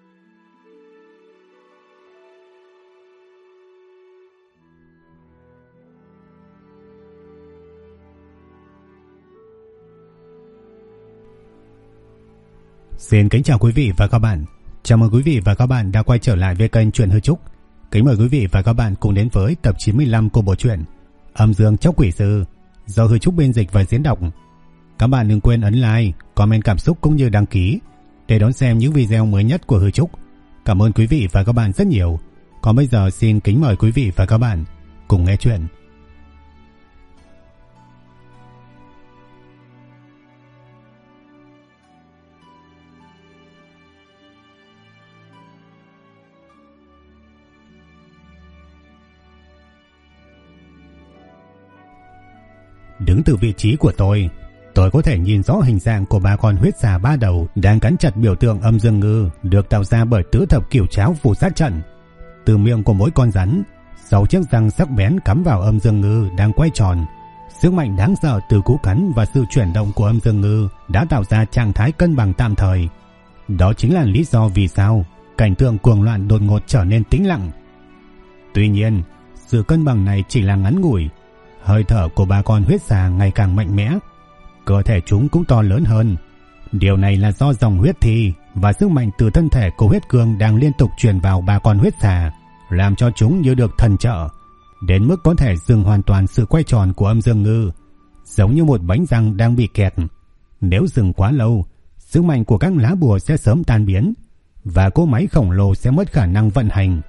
Xin kính chào quý vị và các bạn. Chào mừng quý vị và các bạn đã quay trở lại với kênh Truyện Hư Trúc. Kính mời quý vị và các bạn cùng đến với tập 95 của bộ truyện Âm Dương Chóc Quỷ Sư do Hư Trúc biên dịch và diễn đọc. Các bạn đừng quên ấn like, comment cảm xúc cũng như đăng ký để đón xem những video mới nhất của Hư Trúc. Cảm ơn quý vị và các bạn rất nhiều. Còn bây giờ xin kính mời quý vị và các bạn cùng nghe chuyện. Đứng từ vị trí của tôi có thể nhìn rõ hình dạng của ba con huyết xà ba đầu đang cắn chặt biểu tượng âm dương ngư được tạo ra bởi tứ thập cửu cháo phù sát trận. Từ miệng của mỗi con rắn, 6 chiếc răng sắc bén cắm vào âm dương ngư đang quay tròn. Sức mạnh đáng sợ từ cú cắn và sự chuyển động của âm dương ngư đã tạo ra trạng thái cân bằng tạm thời. Đó chính là lý do vì sao cảnh tượng cuồng loạn đột ngột trở nên tĩnh lặng. Tuy nhiên, sự cân bằng này chỉ là ngắn ngủi. Hơi thở của ba con huyết xà ngày càng mạnh mẽ, cơ thể chúng cũng to lớn hơn. Điều này là do dòng huyết thi và sức mạnh từ thân thể của huyết cương đang liên tục truyền vào ba con huyết xà, làm cho chúng như được thần trợ, đến mức có thể dừng hoàn toàn sự quay tròn của âm dương ngư, giống như một bánh răng đang bị kẹt. Nếu dừng quá lâu, sức mạnh của các lá bùa sẽ sớm tan biến và cỗ máy khổng lồ sẽ mất khả năng vận hành.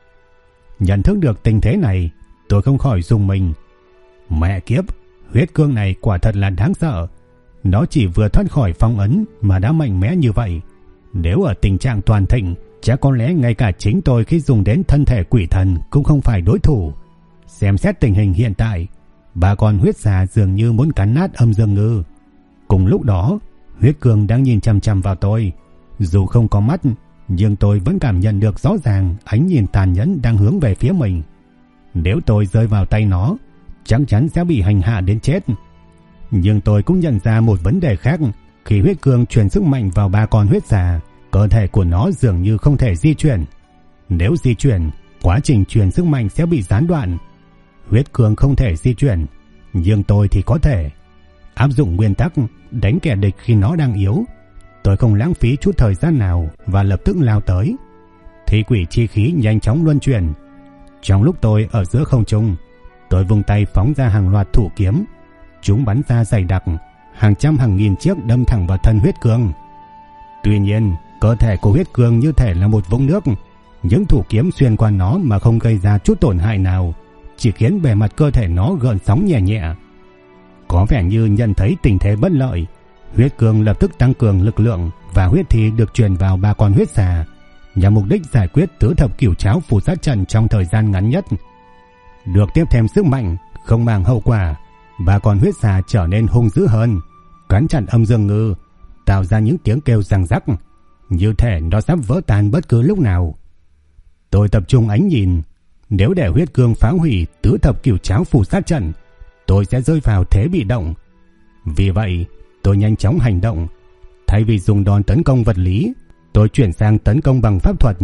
Nhận thức được tình thế này, tôi không khỏi rùng mình. Mẹ kiếp, huyết cương này quả thật là đáng sợ. Nó chỉ vừa thoát khỏi phong ấn mà đã mạnh mẽ như vậy. Nếu ở tình trạng toàn thịnh, chắc có lẽ ngay cả chính tôi khi dùng đến thân thể quỷ thần cũng không phải đối thủ. Xem xét tình hình hiện tại, ba con huyết xà dường như muốn cắn nát âm dương ngư. Cùng lúc đó, huyết cương đang nhìn chằm chằm vào tôi. Dù không có mắt, nhưng tôi vẫn cảm nhận được rõ ràng ánh nhìn tàn nhẫn đang hướng về phía mình. Nếu tôi rơi vào tay nó, chắc chắn sẽ bị hành hạ đến chết. Nhưng tôi cũng nhận ra một vấn đề khác. Khi huyết cương truyền sức mạnh vào ba con huyết xà, cơ thể của nó dường như không thể di chuyển. Nếu di chuyển, quá trình truyền sức mạnh sẽ bị gián đoạn. Huyết cương không thể di chuyển, nhưng tôi thì có thể. Áp dụng nguyên tắc đánh kẻ địch khi nó đang yếu, tôi không lãng phí chút thời gian nào và lập tức lao tới. Thi quỷ chi khí nhanh chóng luân chuyển. Trong lúc tôi ở giữa không trung, tôi vung tay phóng ra hàng loạt thủ kiếm. Chúng bắn ra dày đặc, hàng trăm hàng nghìn chiếc đâm thẳng vào thân huyết cương. Tuy nhiên, cơ thể của huyết cương như thể là một vũng nước. Những thủ kiếm xuyên qua nó mà không gây ra chút tổn hại nào, chỉ khiến bề mặt cơ thể nó gợn sóng nhẹ nhẹ. Có vẻ như nhận thấy tình thế bất lợi, huyết cương lập tức tăng cường lực lượng và huyết thi được truyền vào ba con huyết xà, nhằm mục đích giải quyết tứ thập cửu cháo phù sát trận trong thời gian ngắn nhất. Được tiếp thêm sức mạnh, không màng hậu quả, ba con huyết xà trở nên hung dữ hơn, cắn chặt âm dương ngư, tạo ra những tiếng kêu răng rắc, như thể nó sắp vỡ tan bất cứ lúc nào. Tôi tập trung ánh nhìn. Nếu để huyết cương phá hủy tứ thập cửu cháo phù sát trận, tôi sẽ rơi vào thế bị động. Vì vậy, tôi nhanh chóng hành động. Thay vì dùng đòn tấn công vật lý, tôi chuyển sang tấn công bằng pháp thuật.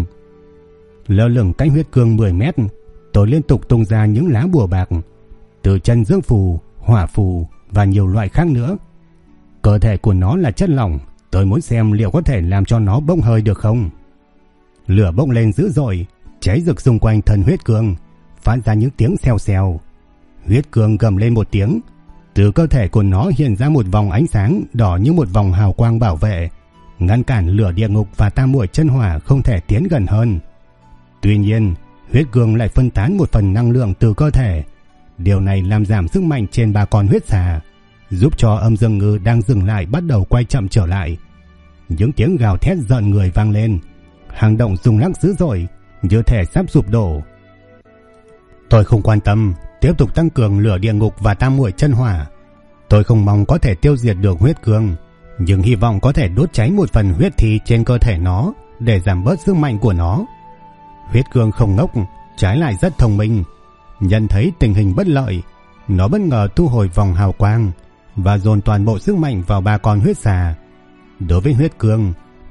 Lơ lửng cách huyết cương 10 mét, tôi liên tục tung ra những lá bùa bạc, từ chân dương phù, hỏa phù và nhiều loại khác nữa. Cơ thể của nó là chất lỏng, tôi muốn xem liệu có thể làm cho nó bốc hơi được không. Lửa bốc lên dữ dội, cháy rực xung quanh thân huyết cương, phát ra những tiếng xèo xèo. Huyết cương gầm lên một tiếng, từ cơ thể của nó hiện ra một vòng ánh sáng đỏ như một vòng hào quang bảo vệ, ngăn cản lửa địa ngục và tam muội chân hỏa không thể tiến gần hơn. Tuy nhiên, huyết cương lại phân tán một phần năng lượng từ cơ thể. Điều này làm giảm sức mạnh trên ba con huyết xà, giúp cho âm dương ngư đang dừng lại bắt đầu quay chậm trở lại. Những tiếng gào thét rợn người vang lên, hang động rung lắc dữ dội, như thể sắp sụp đổ. Tôi không quan tâm, tiếp tục tăng cường lửa địa ngục và tam muội chân hỏa. Tôi không mong có thể tiêu diệt được huyết cương, nhưng hy vọng có thể đốt cháy một phần huyết thi trên cơ thể nó để giảm bớt sức mạnh của nó. Huyết cương không ngốc, trái lại rất thông minh. Nhận thấy tình hình bất lợi, nó bất ngờ thu hồi vòng hào quang và dồn toàn bộ sức mạnh vào ba con huyết xà. Đối với huyết cương,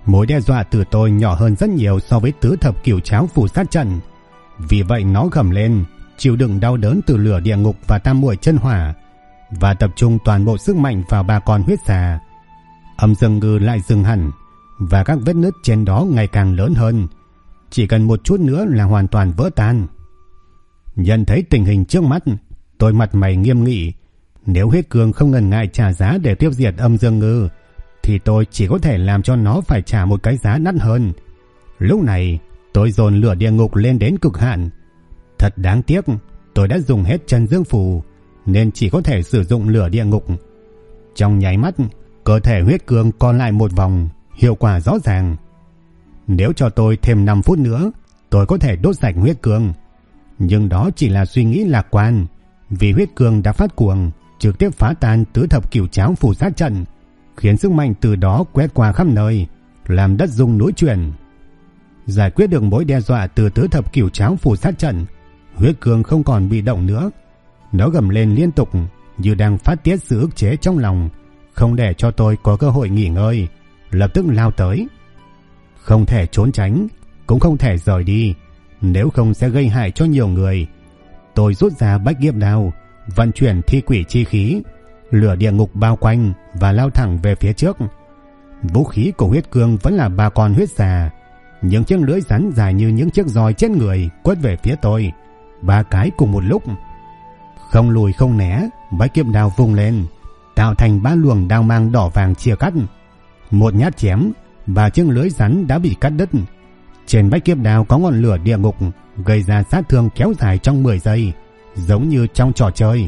Mối đe dọa từ tôi nhỏ hơn rất nhiều so với tứ thập cửu cháo phù sát trận. Vì vậy nó gầm lên, chịu đựng đau đớn từ lửa địa ngục và tam muội chân hỏa, và tập trung toàn bộ sức mạnh vào ba con huyết xà. Âm dương ngư lại dừng hẳn, và các vết nứt trên đó ngày càng lớn hơn. Chỉ cần một chút nữa là hoàn toàn vỡ tan. Nhận thấy tình hình trước mắt, tôi mặt mày nghiêm nghị. Nếu huyết cương không ngần ngại trả giá để tiêu diệt âm dương ngư, thì tôi chỉ có thể làm cho nó phải trả một cái giá đắt hơn. Lúc này tôi dồn lửa địa ngục lên đến cực hạn. Thật đáng tiếc, tôi đã dùng hết chân dương phù, nên chỉ có thể sử dụng lửa địa ngục. Trong nháy mắt, cơ thể huyết cương còn lại một vòng, hiệu quả rõ ràng. Nếu cho tôi thêm 5 phút nữa, tôi có thể đốt sạch huyết cương. Nhưng đó chỉ là suy nghĩ lạc quan, vì huyết cương đã phát cuồng, trực tiếp phá tan tứ thập cửu cháo phù sát trận, khiến sức mạnh từ đó quét qua khắp nơi, làm đất rung núi chuyển. Giải quyết được mối đe dọa từ tứ thập cửu cháo phù sát trận, huyết cương không còn bị động nữa. Nó gầm lên liên tục như đang phát tiết sự ức chế trong lòng, không để cho tôi có cơ hội nghỉ ngơi, lập tức lao tới. Không thể trốn tránh, cũng không thể rời đi, nếu không sẽ gây hại cho nhiều người. Tôi rút ra bách kiếp đao, vận chuyển thi quỷ chi khí, lửa địa ngục bao quanh và lao thẳng về phía trước. Vũ khí của huyết cương vẫn là 3 con huyết xà, những chiếc lưỡi rắn dài như những chiếc roi chết người quất về phía tôi, 3 cái cùng một lúc. Không lùi không né, bách kiếp đao vung lên, tạo thành 3 luồng đao mang đỏ vàng chia cắt. Một nhát chém, và chiếc lưỡi rắn đã bị cắt đứt. Trên bách kiếp đao có ngọn lửa địa ngục, gây ra sát thương kéo dài trong 10 giây, giống như trong trò chơi.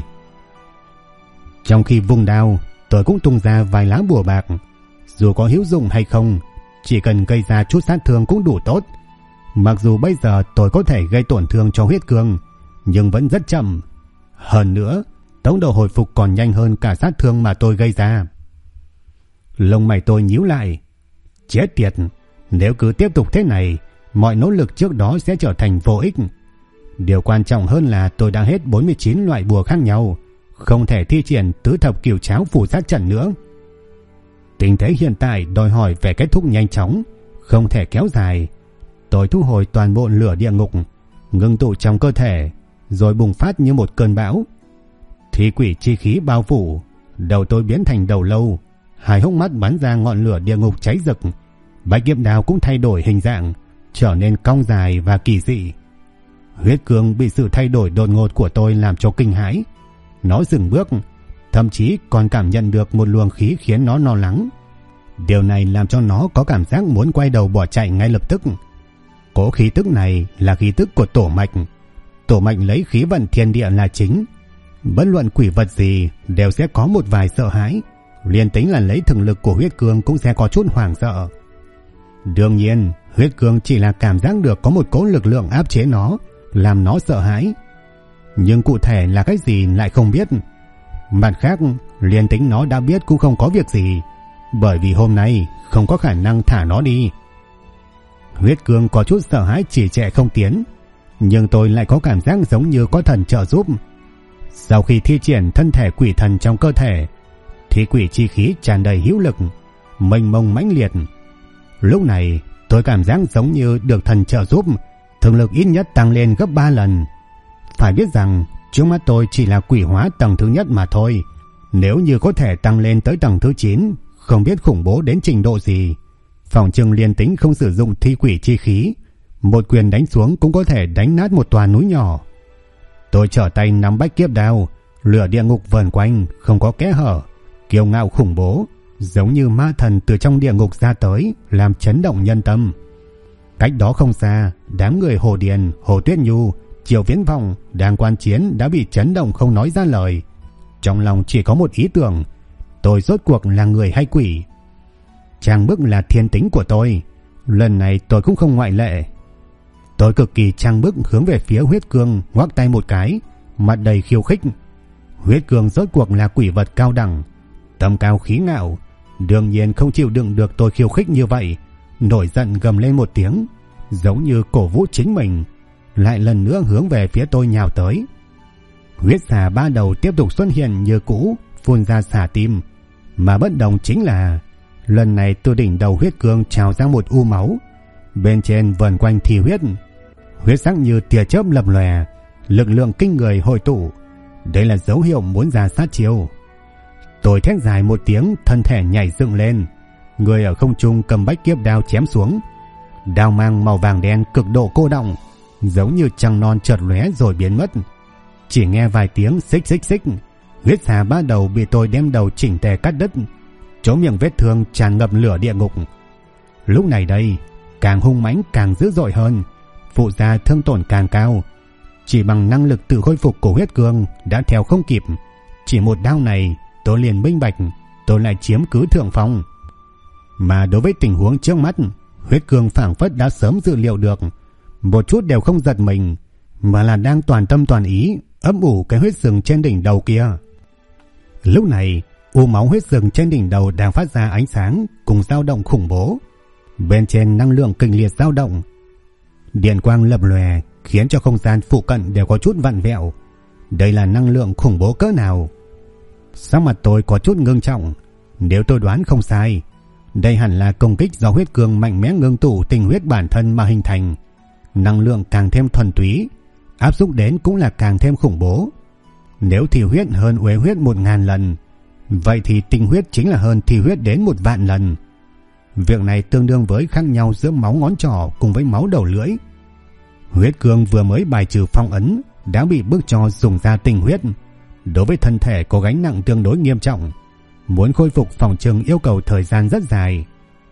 Trong khi vung đao, tôi cũng tung ra vài lá bùa bạc. Dù có hữu dụng hay không, chỉ cần gây ra chút sát thương cũng đủ tốt. Mặc dù bây giờ tôi có thể gây tổn thương cho huyết cương, nhưng vẫn rất chậm. Hơn nữa, tốc độ hồi phục còn nhanh hơn cả sát thương mà tôi gây ra. Lông mày tôi nhíu lại. Chết tiệt, nếu cứ tiếp tục thế này, mọi nỗ lực trước đó sẽ trở thành vô ích. Điều quan trọng hơn là tôi đã hết 49 loại bùa khác nhau, không thể thi triển tứ thập cửu cháo phù sát trận nữa. Tình thế hiện tại đòi hỏi về kết thúc nhanh chóng, không thể kéo dài. Tôi thu hồi toàn bộ lửa địa ngục, ngưng tụ trong cơ thể, rồi bùng phát như một cơn bão. Thi quỷ chi khí bao phủ, đầu tôi biến thành đầu lâu, hai hốc mắt bắn ra ngọn lửa địa ngục cháy rực. Bách kiếp đao cũng thay đổi hình dạng, trở nên cong dài và kỳ dị. Huyết cương bị sự thay đổi đột ngột của tôi làm cho kinh hãi. Nó dừng bước, thậm chí còn cảm nhận được một luồng khí khiến nó lo lắng. Điều này làm cho nó có cảm giác muốn quay đầu bỏ chạy ngay lập tức. Cỗ khí tức này là khí tức của tổ mạch. Tổ mạch lấy khí vận thiên địa là chính. Bất luận quỷ vật gì đều sẽ có một vài sợ hãi, liền tính là lấy thực lực của huyết cương cũng sẽ có chút hoảng sợ. Đương nhiên, huyết cương chỉ là cảm giác được có một cỗ lực lượng áp chế nó, làm nó sợ hãi. Nhưng cụ thể là cái gì lại không biết. Mặt khác, liền tính nó đã biết cũng không có việc gì, bởi vì hôm nay không có khả năng thả nó đi. Huyết cương có chút sợ hãi chỉ trệ không tiến, nhưng tôi lại có cảm giác giống như có thần trợ giúp. Sau khi thi triển thân thể quỷ thần trong cơ thể, thì quỷ chi khí tràn đầy hữu lực, mênh mông mãnh liệt. Lúc này tôi cảm giác giống như được thần trợ giúp, thực lực ít nhất tăng lên gấp 3 lần. Phải biết rằng trước mắt tôi chỉ là quỷ hóa tầng thứ nhất mà thôi. Nếu như có thể tăng lên tới tầng thứ 9, không biết khủng bố đến trình độ gì. Phòng trừng liền tính không sử dụng thi quỷ chi khí, một quyền đánh xuống cũng có thể đánh nát một tòa núi nhỏ. Tôi trở tay nắm bách kiếp đao, lửa địa ngục vờn quanh, không có kẽ hở, kiêu ngạo khủng bố, giống như ma thần từ trong địa ngục ra tới, làm chấn động nhân tâm. Cách đó không xa, đám người Hồ Điền, Hồ Tuyết Nhu, Triều Viễn Vọng đang quan chiến đã bị chấn động không nói ra lời. Trong lòng chỉ có một ý tưởng, tôi rốt cuộc là người hay quỷ. Trang bức là thiên tính của tôi, lần này tôi cũng không ngoại lệ. Tôi cực kỳ trang bức hướng về phía huyết cương, ngoắc tay một cái, mặt đầy khiêu khích. Huyết cương rốt cuộc là quỷ vật cao đẳng, tầm cao khí ngạo, đương nhiên không chịu đựng được tôi khiêu khích như vậy, nổi giận gầm lên một tiếng, giống như cổ vũ chính mình, lại lần nữa hướng về phía tôi nhào tới. Huyết xà 3 đầu tiếp tục xuất hiện như cũ, phun ra xà tim, mà bất đồng chính là Lần này từ đỉnh đầu huyết cương trào ra một u máu, bên trên vần quanh thi huyết, huyết sắc như tia chớp lập lòe, lực lượng kinh người hội tụ. Đây là dấu hiệu muốn ra sát chiêu. Tôi thét dài một tiếng, thân thể nhảy dựng lên, người ở không trung cầm bách kiếp đao chém xuống. Đao mang màu vàng đen cực độ cô động, giống như trăng non chợt lóe rồi biến mất. Chỉ nghe vài tiếng xích xích xích, huyết xà ba đầu bị tôi đem đầu chỉnh tề cắt đứt, chỗ miệng vết thương tràn ngập lửa địa ngục. Lúc này đây, càng hung mãnh càng dữ dội hơn, phụ gia thương tổn càng cao. Chỉ bằng năng lực tự khôi phục của huyết cương đã theo không kịp, chỉ một đao này tôi liền minh bạch tôi lại chiếm cứ thượng phong. Mà đối với tình huống trước mắt, huyết cương phảng phất đã sớm dự liệu được, một chút đều không giật mình, mà là đang toàn tâm toàn ý ấp ủ cái huyết rừng trên đỉnh đầu kia. Lúc này, u máu huyết rừng trên đỉnh đầu đang phát ra ánh sáng cùng dao động khủng bố. Bên trên năng lượng kịch liệt dao động, điện quang lập lòe khiến cho không gian phụ cận đều có chút vặn vẹo. Đây là năng lượng khủng bố cỡ nào? Sắc mặt tôi có chút ngưng trọng. Nếu tôi đoán không sai, đây hẳn là công kích do huyết cương mạnh mẽ ngưng tụ tinh huyết bản thân mà hình thành. Năng lượng càng thêm thuần túy, áp dụng đến cũng là càng thêm khủng bố. Nếu thi huyết hơn uế huyết 1000 lần, vậy thì tinh huyết chính là hơn thi huyết đến 1.000 lần. Việc này tương đương với khác nhau giữa máu ngón trỏ cùng với máu đầu lưỡi. Huyết cương vừa mới bài trừ phong ấn đã bị bức cho dùng ra tinh huyết. Đối với thân thể có gánh nặng tương đối nghiêm trọng, muốn khôi phục phòng chừng yêu cầu thời gian rất dài.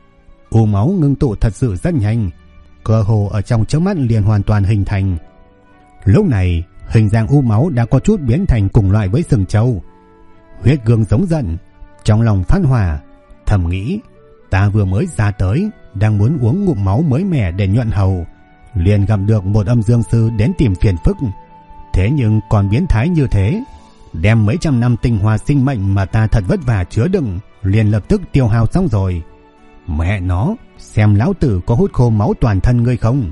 U máu ngưng tụ thật sự rất nhanh, cơ hồ ở trong chớp mắt liền hoàn toàn hình thành. Lúc này hình dạng u máu đã có chút biến thành cùng loại với sừng trâu. Huyết cương giống giận, trong lòng phát hỏa, thầm nghĩ ta vừa mới ra tới đang muốn uống ngụm máu mới mẻ để nhuận hầu, liền gặp được một âm dương sư đến tìm phiền phức. Thế nhưng còn biến thái như thế, đem mấy trăm năm tinh hoa sinh mệnh mà ta thật vất vả chứa đựng liền lập tức tiêu hao xong rồi. Mẹ nó, xem lão tử có hút khô máu toàn thân ngươi không?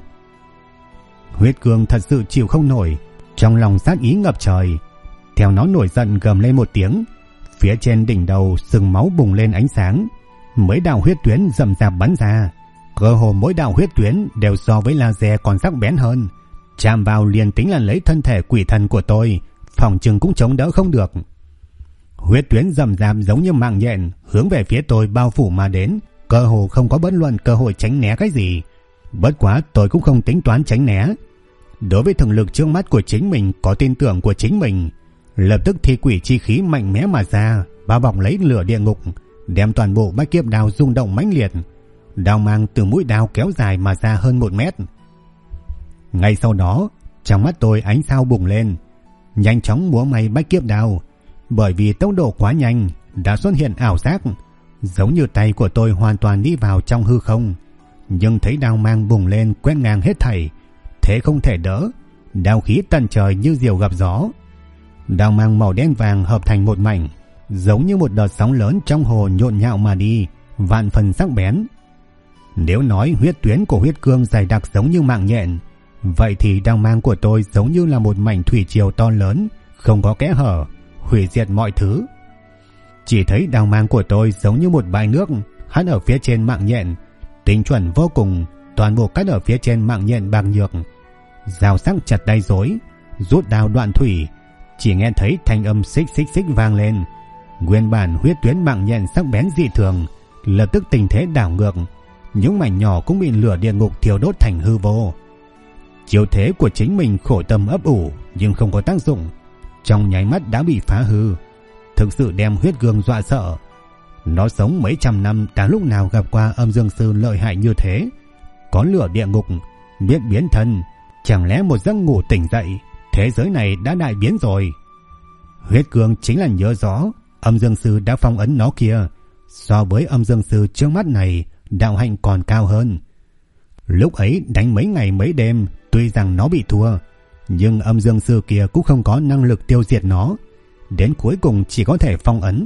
Huyết cương thật sự chịu không nổi, trong lòng sát ý ngập trời. Theo nó nổi giận gầm lên một tiếng, phía trên đỉnh đầu sừng máu bùng lên ánh sáng, mấy đạo huyết tuyến rầm rạp bắn ra. Cơ hồ mỗi đạo huyết tuyến đều so với laser còn sắc bén hơn, chạm vào liền tính là lấy thân thể quỷ thần của tôi, phòng chừng cũng chống đỡ không được. Huyết tuyến rầm rạp giống như mạng nhện hướng về phía tôi bao phủ mà đến, cơ hồ không có bất luận cơ hội tránh né cái gì. Bất quá tôi cũng không tính toán tránh né. Đối với thực lực trước mắt của chính mình có tin tưởng của chính mình, lập tức thi quỷ chi khí mạnh mẽ mà ra, bao bọc lấy lửa địa ngục, đem toàn bộ bách kiếp đao rung động mãnh liệt. Đao mang từ mũi đao kéo dài mà ra hơn 1 mét. Ngay sau đó, trong mắt tôi ánh sao bùng lên, nhanh chóng múa may bách kiếp đao. Bởi vì tốc độ quá nhanh, đã xuất hiện ảo giác, giống như tay của tôi hoàn toàn đi vào trong hư không. Nhưng thấy đao mang bùng lên quét ngang hết thảy, thế không thể đỡ, đao khí tận trời như diều gặp gió. Đao mang màu đen vàng hợp thành một mảnh, giống như một đợt sóng lớn trong hồ nhộn nhạo mà đi, vạn phần sắc bén. Nếu nói huyết tuyến của huyết cương dày đặc giống như mạng nhện, vậy thì đao mang của tôi giống như là một mảnh thủy triều to lớn, không có kẽ hở, hủy diệt mọi thứ. Chỉ thấy đao mang của tôi giống như một bãi nước hắt ở phía trên mạng nhện, tinh chuẩn vô cùng, toàn bộ cắt ở phía trên mạng nhện bạc nhược. Dao sắc chặt đay rối, rút đao đoạn thủy, chỉ nghe thấy thanh âm xích xích xích vang lên. Nguyên bản huyết tuyến mạng nhện sắc bén dị thường, lập tức tình thế đảo ngược, những mảnh nhỏ cũng bị lửa địa ngục thiêu đốt thành hư vô. Chiêu thế của chính mình khổ tâm ấp ủ nhưng không có tác dụng, trong nháy mắt đã bị phá hư, thực sự đem huyết cương dọa sợ. Nó sống mấy trăm năm đã lúc nào gặp qua âm dương sư lợi hại như thế, có lửa địa ngục, biết biến thân, chẳng lẽ một giấc ngủ tỉnh dậy, thế giới này đã đại biến rồi. Huyết cương chính là nhớ rõ âm dương sư đã phong ấn nó kia, so với âm dương sư trước mắt này, đạo hạnh còn cao hơn. Lúc ấy đánh mấy ngày mấy đêm, tuy rằng nó bị thua, nhưng âm dương sư kia cũng không có năng lực tiêu diệt nó, đến cuối cùng chỉ có thể phong ấn.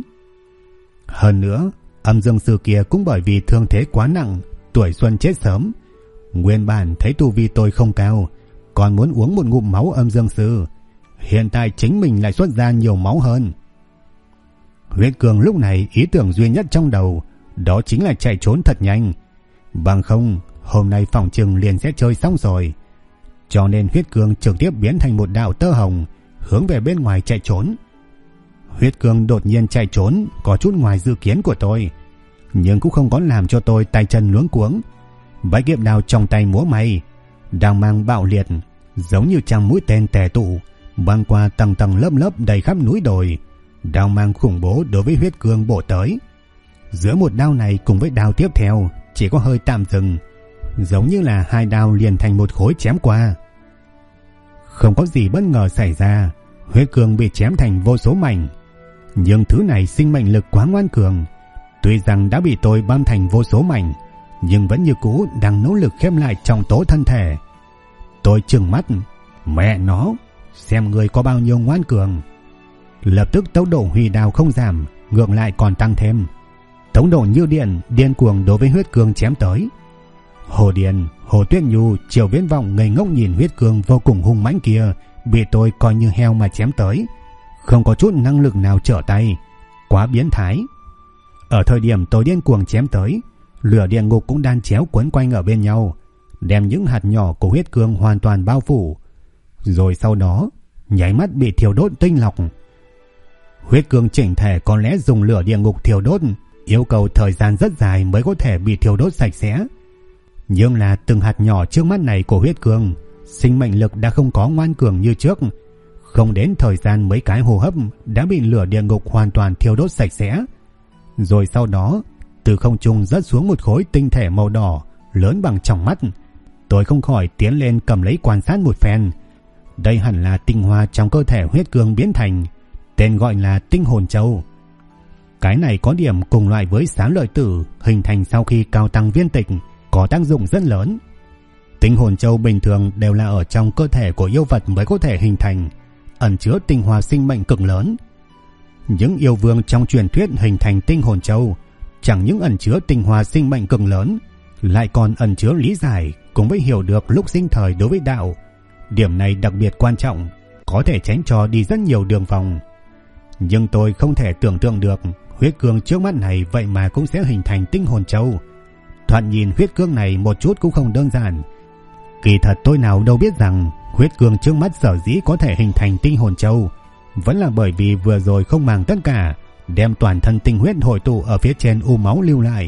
Hơn nữa, âm dương sư kia cũng bởi vì thương thế quá nặng, tuổi xuân chết sớm. Nguyên bản thấy tu vi tôi không cao, còn muốn uống một ngụm máu âm dương sư, hiện tại chính mình lại xuất ra nhiều máu hơn. Huyết cương lúc này ý tưởng duy nhất trong đầu đó chính là chạy trốn thật nhanh. Bằng không, hôm nay phòng trừng liền sẽ chơi xong rồi. Cho nên huyết cương trực tiếp biến thành một đạo tơ hồng, hướng về bên ngoài chạy trốn. Huyết cương đột nhiên chạy trốn có chút ngoài dự kiến của tôi, nhưng cũng không có làm cho tôi tay chân luống cuống. Bãi kiệm đao trong tay múa may, đao mang bạo liệt, giống như trăm mũi tên tề tụ, băng qua tầng tầng lớp lớp đầy khắp núi đồi. Đao mang khủng bố đối với huyết cương bổ tới. Giữa một đao này cùng với đao tiếp theo chỉ có hơi tạm dừng, giống như là hai đao liền thành một khối chém qua. Không có gì bất ngờ xảy ra, huyết cương bị chém thành vô số mảnh. Nhưng thứ này sinh mệnh lực quá ngoan cường, tuy rằng đã bị tôi băm thành vô số mảnh, nhưng vẫn như cũ đang nỗ lực khép lại trong tố thân thể. Tôi trừng mắt, mẹ nó, xem người có bao nhiêu ngoan cường. Lập tức tốc độ huy đao không giảm, ngược lại còn tăng thêm. Tốc độ như điện, điên cuồng đối với huyết cương chém tới. Hồ Điền, Hồ Tuyết Nhu, Triệu Viễn Vọng ngây ngốc nhìn huyết cương vô cùng hung mãnh kia bị tôi coi như heo mà chém tới, không có chút năng lực nào trở tay, quá biến thái. Ở thời điểm tôi điên cuồng chém tới, lửa địa ngục cũng đan chéo quấn quanh ở bên nhau, đem những hạt nhỏ của huyết cương hoàn toàn bao phủ, rồi sau đó nháy mắt bị thiêu đốt tinh lọc. Huyết cương chỉnh thể có lẽ dùng lửa địa ngục thiêu đốt, yêu cầu thời gian rất dài mới có thể bị thiêu đốt sạch sẽ. Nhưng là từng hạt nhỏ trước mắt này của huyết cương, sinh mệnh lực đã không có ngoan cường như trước, không đến thời gian mấy cái hô hấp đã bị lửa địa ngục hoàn toàn thiêu đốt sạch sẽ. Rồi sau đó, từ không trung rớt xuống một khối tinh thể màu đỏ lớn bằng tròng mắt. Tôi không khỏi tiến lên cầm lấy quan sát một phen. Đây hẳn là tinh hoa trong cơ thể huyết cương biến thành, tên gọi là tinh hồn châu. Cái này có điểm cùng loại với xá lợi tử hình thành sau khi cao tăng viên tịch, có tác dụng rất lớn. Tinh hồn châu bình thường đều là ở trong cơ thể của yêu vật mới có thể hình thành, ẩn chứa tinh hoa sinh mệnh cực lớn. Những yêu vương trong truyền thuyết hình thành tinh hồn châu chẳng những ẩn chứa tinh hoa sinh mệnh cực lớn, lại còn ẩn chứa lý giải cùng với hiểu được lúc sinh thời đối với đạo. Điểm này đặc biệt quan trọng, có thể tránh cho đi rất nhiều đường vòng. Nhưng tôi không thể tưởng tượng được huyết cương trước mắt này vậy mà cũng sẽ hình thành tinh hồn châu. Thoạt nhìn huyết cương này một chút cũng không đơn giản. Kỳ thật tôi nào đâu biết rằng huyết cương trước mắt sở dĩ có thể hình thành tinh hồn châu vẫn là bởi vì vừa rồi không màng tất cả, đem toàn thân tinh huyết hội tụ ở phía trên u máu lưu lại.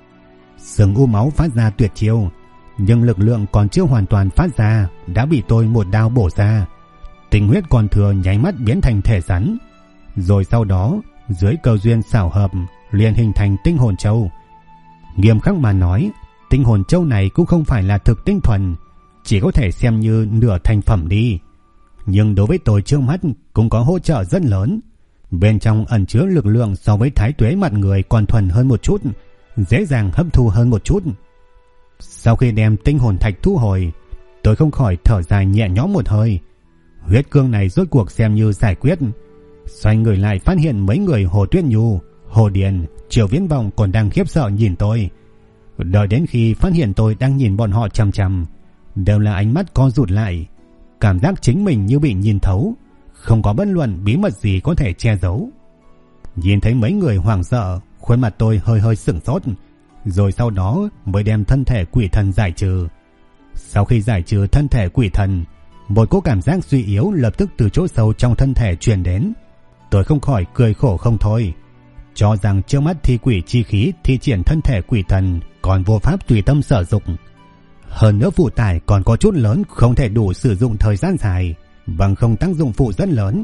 Sừng u máu phát ra tuyệt chiêu, nhưng lực lượng còn chưa hoàn toàn phát ra đã bị tôi một đao bổ ra. Tinh huyết còn thừa nháy mắt biến thành thể rắn, rồi sau đó dưới cơ duyên xảo hợp liền hình thành tinh hồn châu. Nghiêm khắc mà nói, tinh hồn châu này cũng không phải là thực tinh thuần, chỉ có thể xem như nửa thành phẩm đi. Nhưng đối với tôi trước mắt cũng có hỗ trợ rất lớn. Bên trong ẩn chứa lực lượng so với thái tuế mặt người còn thuần hơn một chút, dễ dàng hấp thu hơn một chút. Sau khi đem tinh hồn thạch thu hồi, tôi không khỏi thở dài nhẹ nhõm một hơi. Huyết cương này rốt cuộc xem như giải quyết. Xoay người lại phát hiện mấy người Hồ Tuyết Nhu, Hồ Điền, Triệu Viễn Vọng còn đang khiếp sợ nhìn tôi. Đợi đến khi phát hiện tôi đang nhìn bọn họ chằm chằm, đều là ánh mắt co rụt lại, cảm giác chính mình như bị nhìn thấu, không có bất luận bí mật gì có thể che giấu. Nhìn thấy mấy người hoảng sợ, khuôn mặt tôi hơi hơi sửng sốt, rồi sau đó mới đem thân thể quỷ thần giải trừ. Sau khi giải trừ thân thể quỷ thần, một cỗ cảm giác suy yếu lập tức từ chỗ sâu trong thân thể truyền đến. Tôi không khỏi cười khổ không thôi, cho rằng trước mắt thi quỷ chi khí thi triển thân thể quỷ thần còn vô pháp tùy tâm sử dụng. Hơn nữa phụ tải còn có chút lớn, không thể đủ sử dụng thời gian dài, bằng không tác dụng phụ rất lớn.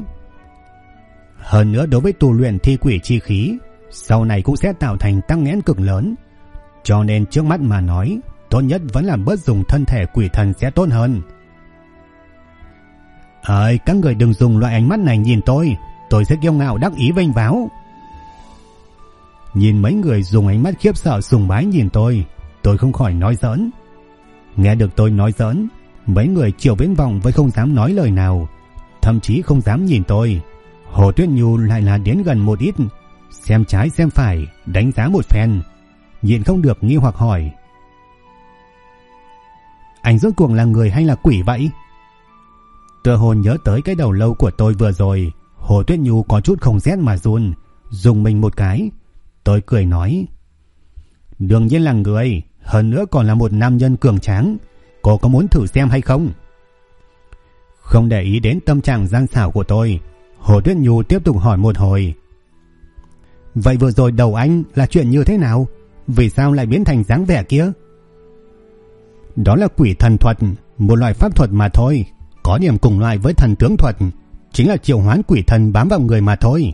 Hơn nữa đối với tu luyện thi quỷ chi khí, sau này cũng sẽ tạo thành tăng nghẽn cực lớn. Cho nên trước mắt mà nói, tốt nhất vẫn là bớt dùng thân thể quỷ thần sẽ tốt hơn. Các người đừng dùng loại ánh mắt này nhìn tôi sẽ kiêu ngạo đắc ý vênh váo. Nhìn mấy người dùng ánh mắt khiếp sợ sùng bái nhìn tôi không khỏi nói giỡn. Nghe được tôi nói giỡn, mấy người Triệu Viễn Vọng vẫn không dám nói lời nào, thậm chí không dám nhìn tôi. Hồ Tuyết Nhu lại là đến gần một ít, xem trái xem phải, đánh giá một phen, nhịn không được nghi hoặc hỏi: anh rốt cuộc là người hay là quỷ vậy? Tựa hồ nhớ tới cái đầu lâu của tôi vừa rồi, Hồ Tuyết Nhu có chút không rét mà run, dùng mình một cái. Tôi cười nói: Đương nhiên là người, hơn nữa còn là một nam nhân cường tráng. Cô có muốn thử xem hay không? Không để ý đến tâm trạng gian xảo của tôi, Hồ Tuyết Nhu tiếp tục hỏi một hồi. Vậy vừa rồi đầu anh là chuyện như thế nào? Vì sao lại biến thành dáng vẻ kia? Đó là quỷ thần thuật, một loại pháp thuật mà thôi, có điểm cùng loại với thần tướng thuật, chính là triệu hoán quỷ thần bám vào người mà thôi.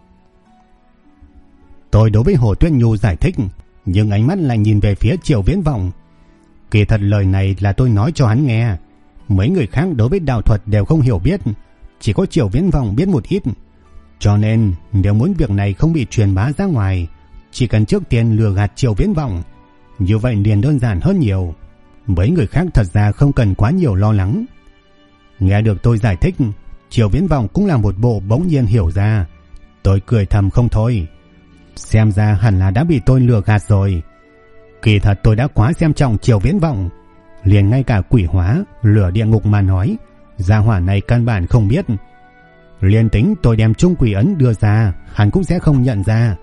Tôi đối với Hồ Tuyết Nhu giải thích, nhưng ánh mắt lại nhìn về phía Triệu Viễn Vọng. Kỳ thật lời này là tôi nói cho hắn nghe. Mấy người khác đối với đạo thuật đều không hiểu biết, chỉ có Triệu Viễn Vọng biết một ít. Cho nên nếu muốn việc này không bị truyền bá ra ngoài, chỉ cần trước tiên lừa gạt Triệu Viễn Vọng, như vậy liền đơn giản hơn nhiều. Mấy người khác thật ra không cần quá nhiều lo lắng. Nghe được tôi giải thích, Triệu Viễn Vọng cũng là một bộ bỗng nhiên hiểu ra. Tôi cười thầm không thôi. Xem ra hẳn là đã bị tôi lừa gạt rồi. Kỳ thật tôi đã quá xem trọng Triệu Viễn Vọng, liền ngay cả quỷ hóa, lửa địa ngục mà nói, gia hỏa này căn bản không biết. Liền tính tôi đem chung quỷ ấn đưa ra, hắn cũng sẽ không nhận ra.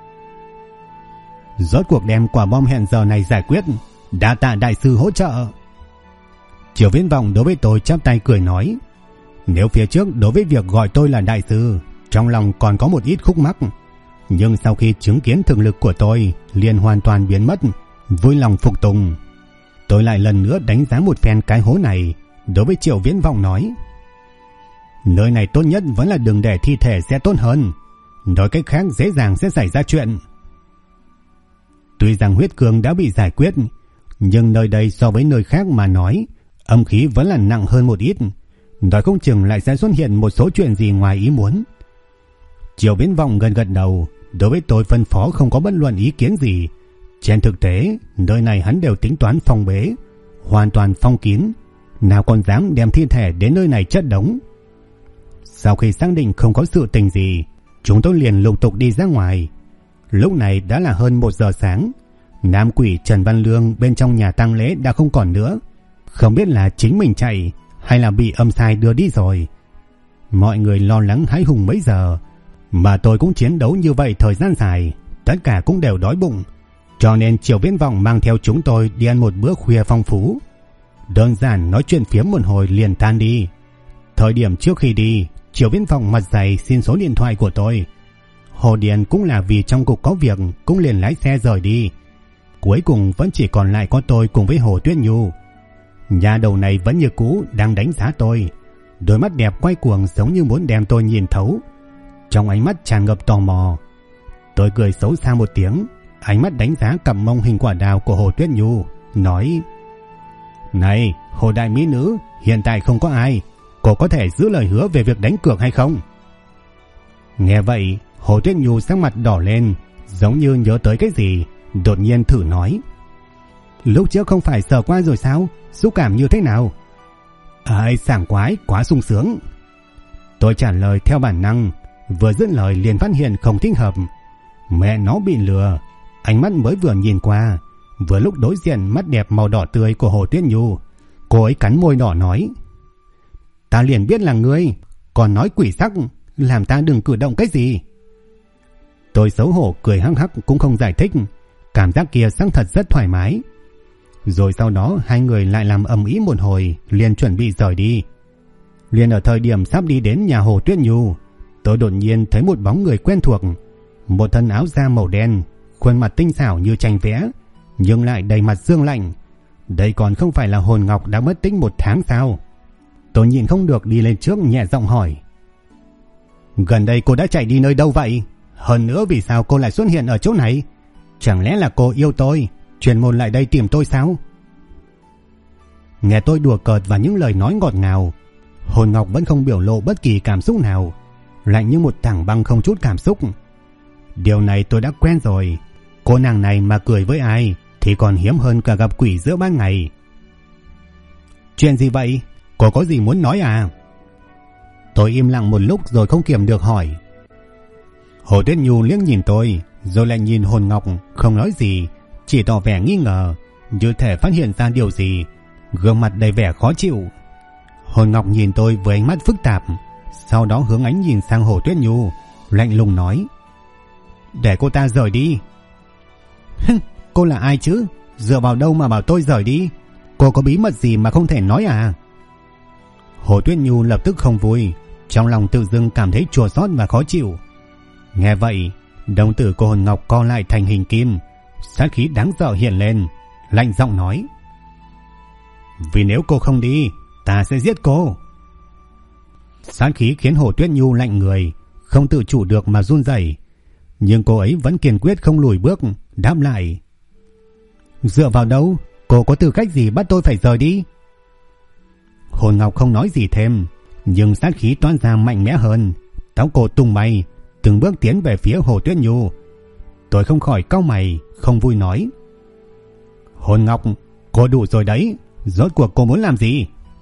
Rốt cuộc đem quả bom hẹn giờ này giải quyết, đa tạ đại sư hỗ trợ. Triệu Viễn Vọng đối với tôi chắp tay cười nói, nếu phía trước đối với việc gọi tôi là đại sư, trong lòng còn có một ít khúc mắc, nhưng sau khi chứng kiến thực lực của tôi liền hoàn toàn biến mất, vui lòng phục tùng. Tôi lại lần nữa đánh giá một phen cái hố này, đối với Triệu Viễn Vọng nói, nơi này tốt nhất vẫn là đừng để thi thể sẽ tốt hơn, nói cách khác dễ dàng sẽ xảy ra chuyện. Tuy rằng huyết cương đã bị giải quyết, nhưng nơi đây so với nơi khác mà nói, âm khí vẫn là nặng hơn một ít, nói không chừng lại sẽ xuất hiện một số chuyện gì ngoài ý muốn. Triệu Viễn Vọng gật đầu, đối với tôi phân phó không có bất luận ý kiến gì. Trên thực tế, nơi này hắn đều tính toán phong bế, hoàn toàn phong kín, nào còn dám đem thi thể đến nơi này chất đống. Sau khi xác định không có sự tình gì, chúng tôi liền lục tục đi ra ngoài. Lúc này đã là hơn 1 giờ sáng. Nam quỷ Trần Văn Lương bên trong nhà tang lễ đã không còn nữa, không biết là chính mình chạy hay là bị âm sai đưa đi rồi. Mọi người lo lắng hãi hùng mấy giờ, mà tôi cũng chiến đấu như vậy thời gian dài, tất cả cũng đều đói bụng, cho nên Triệu Viễn Vọng mang theo chúng tôi đi ăn một bữa khuya phong phú. Đơn giản nói chuyện phiếm một hồi liền tan đi. Thời điểm trước khi đi, Triệu Viễn Vọng mặt dày xin số điện thoại của tôi. Hồ Điền cũng là vì trong cục có việc cũng liền lái xe rời đi. Cuối cùng vẫn chỉ còn lại có tôi cùng với Hồ Tuyết Nhu. Nhà đầu này vẫn như cũ đang đánh giá tôi, đôi mắt đẹp quay cuồng giống như muốn đem tôi nhìn thấu. Trong ánh mắt tràn ngập tò mò. Tôi cười xấu xa một tiếng, ánh mắt đánh giá cặp mông hình quả đào của Hồ Tuyết Nhu, nói: Này, Hồ đại mỹ nữ, hiện tại không có ai, cô có thể giữ lời hứa về việc đánh cược hay không? Nghe vậy, Hồ Tuyết Nhu sắc mặt đỏ lên, giống như nhớ tới cái gì, đột nhiên thử nói: Lúc trước không phải sờ qua rồi sao? Xúc cảm như thế nào? Ai sảng quái, quá sung sướng. Tôi trả lời theo bản năng, vừa dứt lời liền phát hiện không thích hợp. Mẹ nó bị lừa. Ánh mắt mới vừa nhìn qua, vừa lúc đối diện mắt đẹp màu đỏ tươi của Hồ Tuyết Nhu, cô ấy cắn môi đỏ nói: Ta liền biết là ngươi, còn nói quỷ sắc, làm ta đừng cử động cái gì. Tôi xấu hổ cười hắc hắc cũng không giải thích, cảm giác kia xác thật rất thoải mái. Rồi sau đó hai người lại làm ầm ĩ một hồi, liền chuẩn bị rời đi. Liền ở thời điểm sắp đi đến nhà Hồ Tuyết Nhu, tôi đột nhiên thấy một bóng người quen thuộc, một thân áo da màu đen, khuôn mặt tinh xảo như tranh vẽ, nhưng lại đầy mặt dương lạnh. Đây còn không phải là Hồn Ngọc đã mất tích 1 tháng sao? Tôi nhịn không được đi lên trước nhẹ giọng hỏi: Gần đây cô đã chạy đi nơi đâu vậy? Hơn nữa vì sao cô lại xuất hiện ở chỗ này? Chẳng lẽ là cô yêu tôi, chuyên môn lại đây tìm tôi sao? Nghe tôi đùa cợt và những lời nói ngọt ngào, Hồn Ngọc vẫn không biểu lộ bất kỳ cảm xúc nào, lạnh như một tảng băng không chút cảm xúc. Điều này tôi đã quen rồi. Cô nàng này mà cười với ai thì còn hiếm hơn cả gặp quỷ giữa ban ngày. Chuyện gì vậy? Cô có gì muốn nói à? Tôi im lặng một lúc rồi không kiềm được hỏi. Hồ Tuyết Nhu liếc nhìn tôi, rồi lại nhìn Hồn Ngọc, không nói gì, chỉ tỏ vẻ nghi ngờ, như thể phát hiện ra điều gì, gương mặt đầy vẻ khó chịu. Hồn Ngọc nhìn tôi với ánh mắt phức tạp, sau đó hướng ánh nhìn sang Hồ Tuyết Nhu, lạnh lùng nói: Để cô ta rời đi. cô là ai chứ? Dựa vào đâu mà bảo tôi rời đi? Cô có bí mật gì mà không thể nói à? Hồ Tuyết Nhu lập tức không vui, trong lòng tự dưng cảm thấy chua xót và khó chịu. Nghe vậy, đồng tử của Hồn Ngọc co lại thành hình kim, sát khí đáng sợ hiện lên, lạnh giọng nói: vì nếu cô không đi, ta sẽ giết cô. Sát khí khiến Hồ Tuyết Nhu lạnh người, không tự chủ được mà run rẩy, nhưng cô ấy vẫn kiên quyết không lùi bước, đáp lại: dựa vào đâu? Cô có tư cách gì bắt tôi phải rời đi? Hồn Ngọc không nói gì thêm, nhưng sát khí toán ra mạnh mẽ hơn, tóc cô tung bay, từng bước tiến về phía Hồ Tuyết Nhu. Tôi không khỏi cau mày, không vui nói: Hồn Ngọc, cô đủ rồi đấy, rốt cuộc cô muốn làm gì?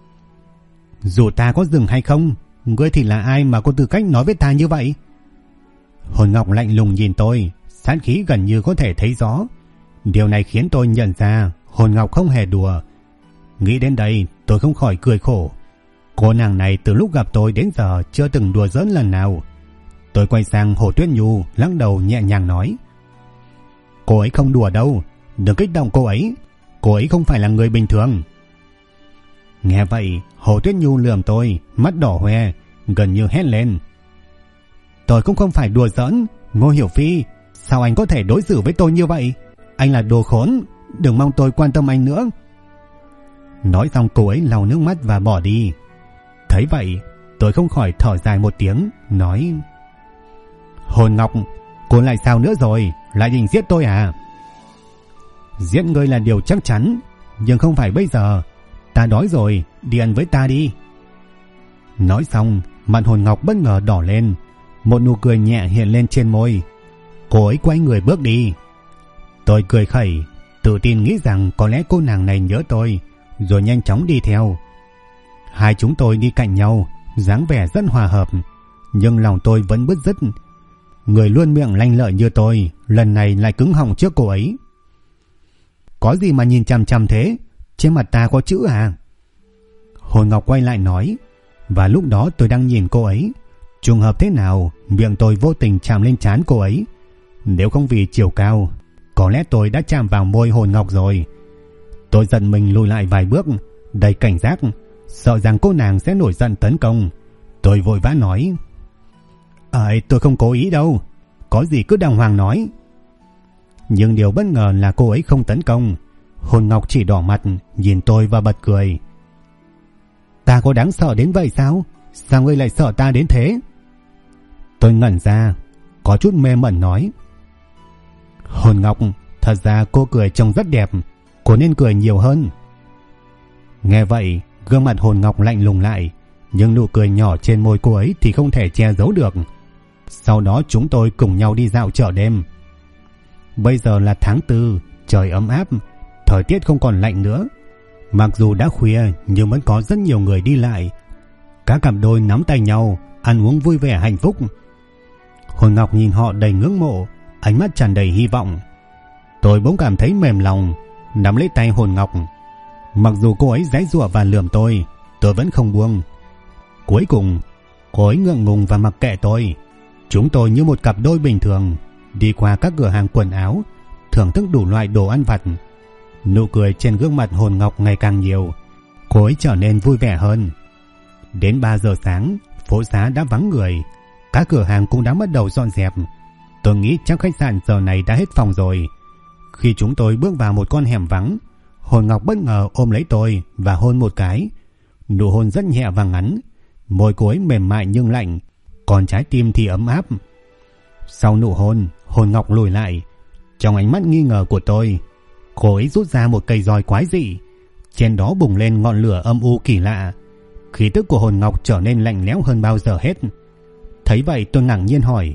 Dù ta có dừng hay không, ngươi thì là ai mà có tư cách nói với ta như vậy? Hồn Ngọc lạnh lùng nhìn tôi, sát khí gần như có thể thấy rõ. Điều này khiến tôi nhận ra Hồn Ngọc không hề đùa. Nghĩ đến đây, tôi không khỏi cười khổ. Cô nàng này từ lúc gặp tôi đến giờ chưa từng đùa giỡn lần nào. Tôi quay sang Hồ Tuyết Nhu, lắc đầu nhẹ nhàng nói: cô ấy không đùa đâu, đừng kích động cô ấy không phải là người bình thường. Nghe vậy, Hồ Tuyết Nhu lườm tôi, mắt đỏ hoe, gần như hét lên: tôi cũng không phải đùa giỡn. Ngô Hiểu Phi, sao anh có thể đối xử với tôi như vậy? Anh là đồ khốn, đừng mong tôi quan tâm anh nữa. Nói xong cô ấy lau nước mắt và bỏ đi. Thấy vậy, tôi không khỏi thở dài một tiếng, nói: Hồn Ngọc, cô lại sao nữa rồi? Lại định giết tôi à? Giết ngươi là điều chắc chắn, nhưng không phải bây giờ. Ta đói rồi, đi ăn với ta đi. Nói xong, mặt Hồn Ngọc bất ngờ đỏ lên, một nụ cười nhẹ hiện lên trên môi. Cô ấy quay người bước đi. Tôi cười khẩy, tự tin nghĩ rằng có lẽ cô nàng này nhớ tôi, rồi nhanh chóng đi theo. Hai chúng tôi đi cạnh nhau, dáng vẻ rất hòa hợp, nhưng lòng tôi vẫn bứt rứt. Người luôn miệng lanh lợi như tôi, lần này lại cứng họng trước cô ấy. Có gì mà nhìn chằm chằm thế? Trên mặt ta có chữ à? Hồn Ngọc quay lại nói. Và lúc đó tôi đang nhìn cô ấy. Trùng hợp thế nào, miệng tôi vô tình chạm lên trán cô ấy. Nếu không vì chiều cao, có lẽ tôi đã chạm vào môi Hồn Ngọc rồi. Tôi giận mình lùi lại vài bước, đầy cảnh giác, sợ rằng cô nàng sẽ nổi giận tấn công. Tôi vội vã nói: tôi không cố ý đâu, có gì cứ đàng hoàng nói. Nhưng điều bất ngờ là cô ấy không tấn công. Hồn Ngọc chỉ đỏ mặt, nhìn tôi và bật cười. Ta có đáng sợ đến vậy sao? Sao ngươi lại sợ ta đến thế? Tôi ngẩn ra, có chút mê mẩn nói: Hồn Ngọc, thật ra cô cười trông rất đẹp, cô nên cười nhiều hơn. Nghe vậy, gương mặt Hồn Ngọc lạnh lùng lại, nhưng nụ cười nhỏ trên môi cô ấy thì không thể che giấu được. Sau đó chúng tôi cùng nhau đi dạo chợ đêm. Bây giờ là tháng 4, trời ấm áp, thời tiết không còn lạnh nữa. Mặc dù đã khuya nhưng vẫn có rất nhiều người đi lại. Các cặp đôi nắm tay nhau, ăn uống vui vẻ hạnh phúc. Hồn Ngọc nhìn họ đầy ngưỡng mộ, ánh mắt tràn đầy hy vọng. Tôi bỗng cảm thấy mềm lòng, nắm lấy tay Hồn Ngọc. Mặc dù cô ấy giãy giụa và lườm tôi vẫn không buông. Cuối cùng, cô ấy ngượng ngùng và mặc kệ tôi. Chúng tôi như một cặp đôi bình thường đi qua các cửa hàng quần áo, thưởng thức đủ loại đồ ăn vặt. Nụ cười trên gương mặt Hồn Ngọc ngày càng nhiều, cô ấy trở nên vui vẻ hơn. Đến 3 giờ sáng, phố xá đã vắng người, các cửa hàng cũng đã bắt đầu dọn dẹp. Tôi nghĩ chắc khách sạn giờ này đã hết phòng rồi. Khi chúng tôi bước vào một con hẻm vắng, Hồn Ngọc bất ngờ ôm lấy tôi và hôn một cái. Nụ hôn rất nhẹ và ngắn, môi cô ấy mềm mại nhưng lạnh, còn trái tim thì ấm áp. Sau nụ hôn, Hồn Ngọc lùi lại. Trong ánh mắt nghi ngờ của tôi, cô ấy rút ra một cây roi quái dị, trên đó bùng lên ngọn lửa âm u kỳ lạ. Khí tức của Hồn Ngọc trở nên lạnh lẽo hơn bao giờ hết. Thấy vậy tôi ngạc nhiên hỏi: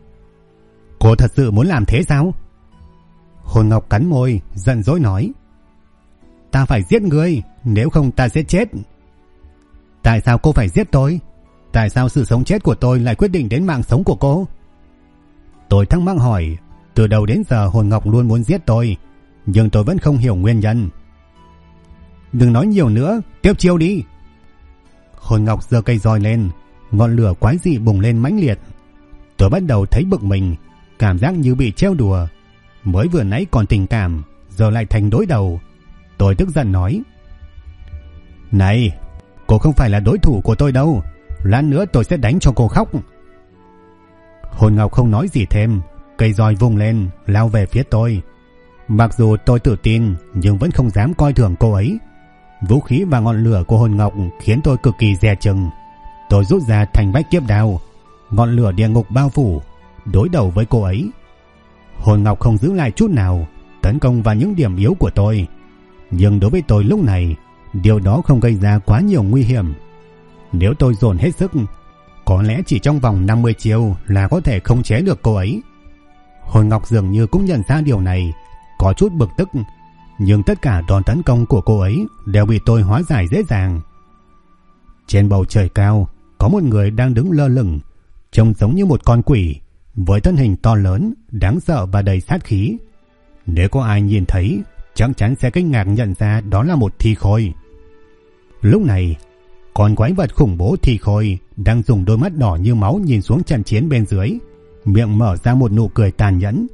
Cô thật sự muốn làm thế sao? Hồn Ngọc cắn môi, giận dỗi nói: Ta phải giết ngươi, nếu không ta sẽ chết. Tại sao cô phải giết tôi? Tại sao sự sống chết của tôi lại quyết định đến mạng sống của cô? Tôi thắc mắc hỏi. Từ đầu đến giờ Hồn Ngọc luôn muốn giết tôi, nhưng tôi vẫn không hiểu nguyên nhân. Đừng nói nhiều nữa, tiếp chiêu đi. Hồn Ngọc giơ cây roi lên, ngọn lửa quái dị bùng lên mãnh liệt. Tôi bắt đầu thấy bực mình, cảm giác như bị trêu đùa. Mới vừa nãy còn tình cảm, giờ lại thành đối đầu. Tôi tức giận nói: "Này, cô không phải là đối thủ của tôi đâu. Lát nữa tôi sẽ đánh cho cô khóc." Hồn Ngọc không nói gì thêm, cây roi vung lên lao về phía tôi. Mặc dù tôi tự tin nhưng vẫn không dám coi thường cô ấy. Vũ khí và ngọn lửa của Hồn Ngọc khiến tôi cực kỳ dè chừng. Tôi rút ra thành bách kiếp đao, ngọn lửa địa ngục bao phủ, đối đầu với cô ấy. Hồn Ngọc không giữ lại chút nào, tấn công vào những điểm yếu của tôi. Nhưng đối với tôi lúc này, điều đó không gây ra quá nhiều nguy hiểm. Nếu tôi dồn hết sức, có lẽ chỉ trong vòng 50 chiêu là có thể khống chế được cô ấy. Hồn Ngọc dường như cũng nhận ra điều này, có chút bực tức, nhưng tất cả đòn tấn công của cô ấy đều bị tôi hóa giải dễ dàng. Trên bầu trời cao, có một người đang đứng lơ lửng, trông giống như một con quỷ, với thân hình to lớn, đáng sợ và đầy sát khí. Nếu có ai nhìn thấy, chắc chắn sẽ kinh ngạc nhận ra đó là một thi khôi. Lúc này, con quái vật khủng bố thi khôi đang dùng đôi mắt đỏ như máu nhìn xuống trận chiến bên dưới, miệng mở ra một nụ cười tàn nhẫn.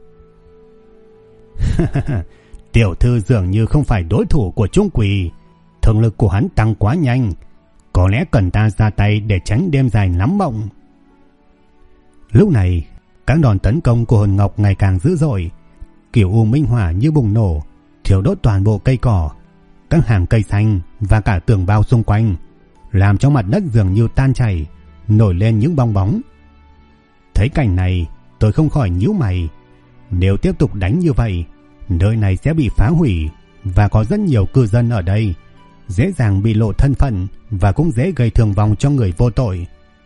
Tiểu thư dường như không phải đối thủ của Trung Quỷ. Thực lực của hắn tăng quá nhanh, có lẽ cần ta ra tay để tránh đêm dài lắm mộng. Lúc này, các đòn tấn công của Hồn Ngọc ngày càng dữ dội. Kiểu u minh hỏa như bùng nổ, thiêu đốt toàn bộ cây cỏ, các hàng cây xanh và cả tường bao xung quanh, làm cho mặt đất dường như tan chảy, nổi lên những bong bóng. Thấy cảnh này, tôi không khỏi nhíu mày. Nếu tiếp tục đánh như vậy, nơi này sẽ bị phá hủy, và có rất nhiều cư dân ở đây, dễ dàng bị lộ thân phận và cũng dễ gây thương vong cho người vô tội.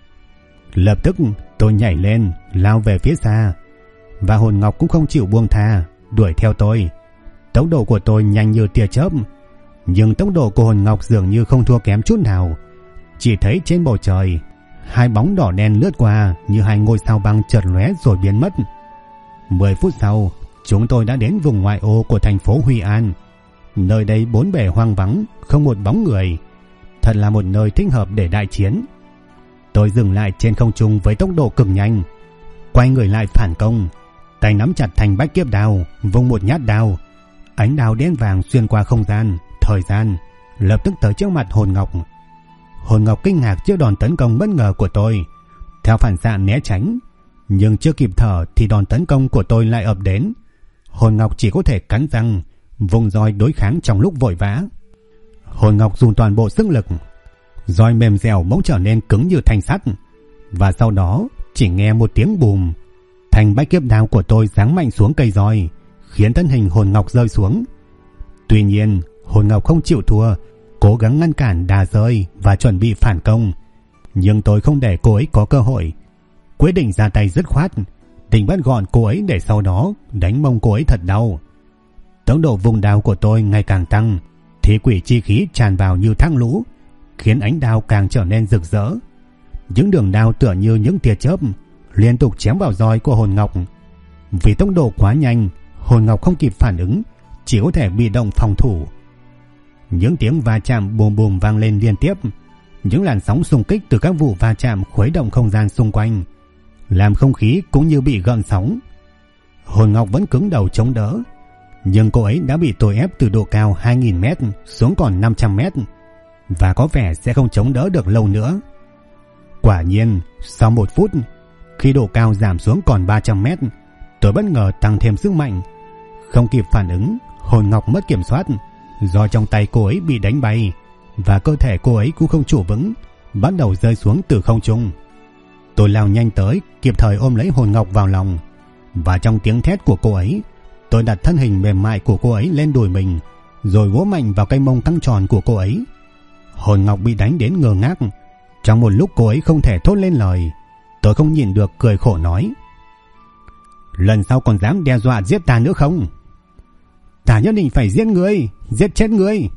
Lập tức tôi nhảy lên, lao về phía xa, và Hồn Ngọc cũng không chịu buông tha, đuổi theo tôi. Tốc độ của tôi nhanh như tia chớp, nhưng tốc độ của Hồn Ngọc dường như không thua kém chút nào. Chỉ thấy trên bầu trời, hai bóng đỏ đen lướt qua như hai ngôi sao băng chợt lóe rồi biến mất. 10 phút sau, chúng tôi đã đến vùng ngoại ô của thành phố Huy An. Nơi đây bốn bề hoang vắng, không một bóng người, thật là một nơi thích hợp để đại chiến. Tôi dừng lại trên không trung với tốc độ cực nhanh, quay người lại phản công, tay nắm chặt thành bách kiếp đao, vung một nhát đao. Ánh đao đen vàng xuyên qua không gian, thời gian, lập tức tới trước mặt Hồn Ngọc. Hồn Ngọc kinh ngạc trước đòn tấn công bất ngờ của tôi, theo phản xạ né tránh, nhưng chưa kịp thở thì đòn tấn công của tôi lại ập đến. Hồn Ngọc chỉ có thể cắn răng, vùng roi đối kháng trong lúc vội vã. Hồn Ngọc dùng toàn bộ sức lực, roi mềm dẻo bỗng trở nên cứng như thanh sắt, và sau đó chỉ nghe một tiếng bùm, thành bách kiếp đao của tôi giáng mạnh xuống cây roi, khiến thân hình Hồn Ngọc rơi xuống. Tuy nhiên, Hồn Ngọc không chịu thua, cố gắng ngăn cản đà rơi và chuẩn bị phản công, nhưng tôi không để cô ấy có cơ hội, quyết định ra tay dứt khoát, định bắt gọn cô ấy để sau đó đánh mông cô ấy thật đau. Tốc độ vùng đao của tôi ngày càng tăng, thì quỷ chi khí tràn vào như thác lũ, khiến ánh đao càng trở nên rực rỡ. Những đường đao tựa như những tia chớp liên tục chém vào roi của Hồn Ngọc. Vì tốc độ quá nhanh, Hồn Ngọc không kịp phản ứng, chỉ có thể bị động phòng thủ. Những tiếng va chạm bùm bùm vang lên liên tiếp, những làn sóng xung kích từ các vụ va chạm khuấy động không gian xung quanh, làm không khí cũng như bị gợn sóng. Hồn Ngọc vẫn cứng đầu chống đỡ, nhưng cô ấy đã bị tôi ép từ độ cao 2.000 mét xuống còn 500 mét, và có vẻ sẽ không chống đỡ được lâu nữa. Quả nhiên, sau 1 phút, khi độ cao giảm xuống còn 300 mét, tôi bất ngờ tăng thêm sức mạnh. Không kịp phản ứng, Hồn Ngọc mất kiểm soát, do trong tay cô ấy bị đánh bay, và cơ thể cô ấy cũng không trụ vững, bắt đầu rơi xuống từ không trung. Tôi lao nhanh tới, kịp thời ôm lấy Hồn Ngọc vào lòng, và trong tiếng thét của cô ấy, tôi đặt thân hình mềm mại của cô ấy lên đùi mình, rồi vỗ mạnh vào cái mông căng tròn của cô ấy. Hồn Ngọc bị đánh đến ngơ ngác. Trong một lúc cô ấy không thể thốt lên lời, tôi không nhịn được cười khổ nói: "Lần sau còn dám đe dọa giết ta nữa không? Ta nhất định phải giết ngươi, giết chết ngươi."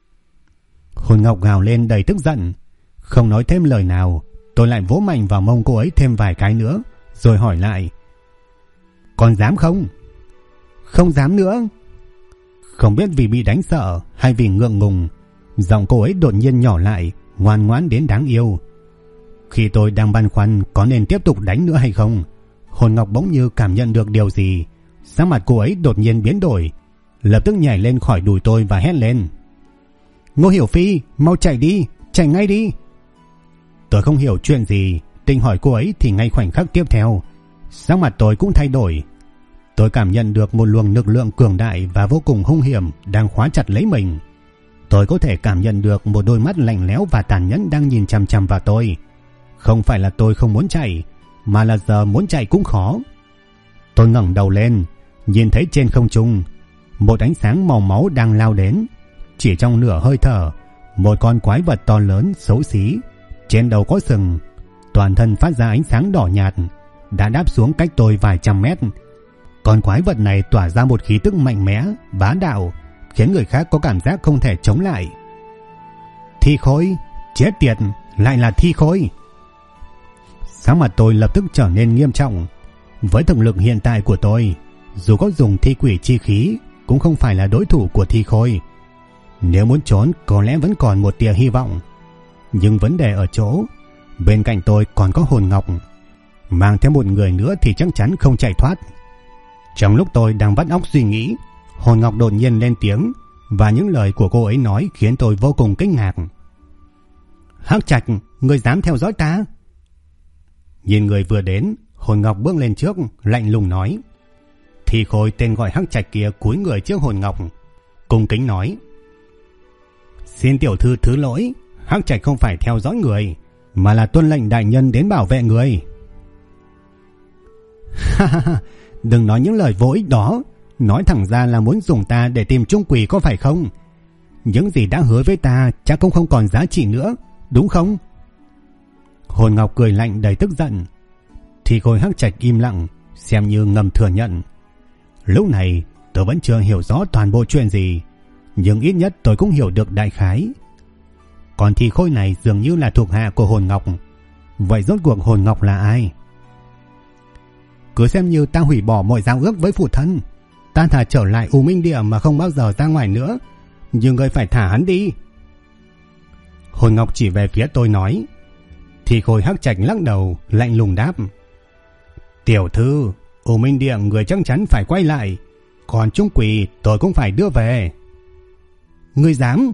Hồn Ngọc gào lên đầy tức giận. Không nói thêm lời nào, tôi lại vỗ mạnh vào mông cô ấy thêm vài cái nữa, rồi hỏi lại: "Còn dám không?" "Không dám nữa." Không biết vì bị đánh sợ hay vì ngượng ngùng, giọng cô ấy đột nhiên nhỏ lại, ngoan ngoãn đến đáng yêu. Khi tôi đang băn khoăn có nên tiếp tục đánh nữa hay không, Hồn Ngọc bỗng như cảm nhận được điều gì, sắc mặt cô ấy đột nhiên biến đổi, lập tức nhảy lên khỏi đùi tôi và hét lên: Ngô Hiểu Phi, mau chạy đi, chạy ngay đi. Tôi không hiểu chuyện gì, định hỏi cô ấy thì ngay khoảnh khắc tiếp theo, sắc mặt tôi cũng thay đổi. Tôi cảm nhận được một luồng lực lượng cường đại và vô cùng hung hiểm đang khóa chặt lấy mình. Tôi có thể cảm nhận được một đôi mắt lạnh lẽo và tàn nhẫn đang nhìn chằm chằm vào tôi. Không phải là tôi không muốn chạy, mà là giờ muốn chạy cũng khó. Tôi ngẩng đầu lên, nhìn thấy trên không trung một ánh sáng màu máu đang lao đến. Chỉ trong nửa hơi thở, một con quái vật to lớn xấu xí, trên đầu có sừng, toàn thân phát ra ánh sáng đỏ nhạt, đã đáp xuống cách tôi vài trăm mét. Con quái vật này tỏa ra một khí tức mạnh mẽ, bá đạo, khiến người khác có cảm giác không thể chống lại. Thi khôi, chết tiệt, lại là thi khôi. Sắc mặt tôi lập tức trở nên nghiêm trọng. Với thực lực hiện tại của tôi, dù có dùng thi quỷ chi khí cũng không phải là đối thủ của thi khôi. Nếu muốn trốn có lẽ vẫn còn một tia hy vọng. Nhưng vấn đề ở chỗ bên cạnh tôi còn có hồn ngọc, mang theo một người nữa thì chắc chắn không chạy thoát. Trong lúc tôi đang vắt óc suy nghĩ, hồn ngọc đột nhiên lên tiếng, và những lời của cô ấy nói khiến tôi vô cùng kinh ngạc. Hắc Trạch, ngươi dám theo dõi ta? Nhìn người vừa đến, hồn ngọc bước lên trước, lạnh lùng nói. Thi khôi tên gọi Hắc Trạch kia cúi người trước hồn ngọc, cung kính nói: Xin tiểu thư thứ lỗi, Hắc Trạch không phải theo dõi người, mà là tuân lệnh đại nhân đến bảo vệ người. Đừng nói những lời vô ích đó, nói thẳng ra là muốn dùng ta để tìm chung quỷ có phải không? Những gì đã hứa với ta chắc cũng không còn giá trị nữa, đúng không? Hồn ngọc cười lạnh đầy tức giận. Thì khôi Hắc Trạch im lặng, xem như ngầm thừa nhận. Lúc này tôi vẫn chưa hiểu rõ toàn bộ chuyện gì, nhưng ít nhất tôi cũng hiểu được đại khái. Còn thì khôi này dường như là thuộc hạ của hồn ngọc. Vậy rốt cuộc hồn ngọc là ai? Cứ xem như ta hủy bỏ mọi giao ước với phụ thân, ta thả trở lại U Minh Địa mà không bao giờ ra ngoài nữa, nhưng ngươi phải thả hắn đi. Hồn ngọc chỉ về phía tôi nói. Thì khôi Hắc Trạch lắc đầu, lạnh lùng đáp: Tiểu thư, U Minh Địa người chắc chắn phải quay lại, còn chung quỷ tôi cũng phải đưa về. Ngươi dám?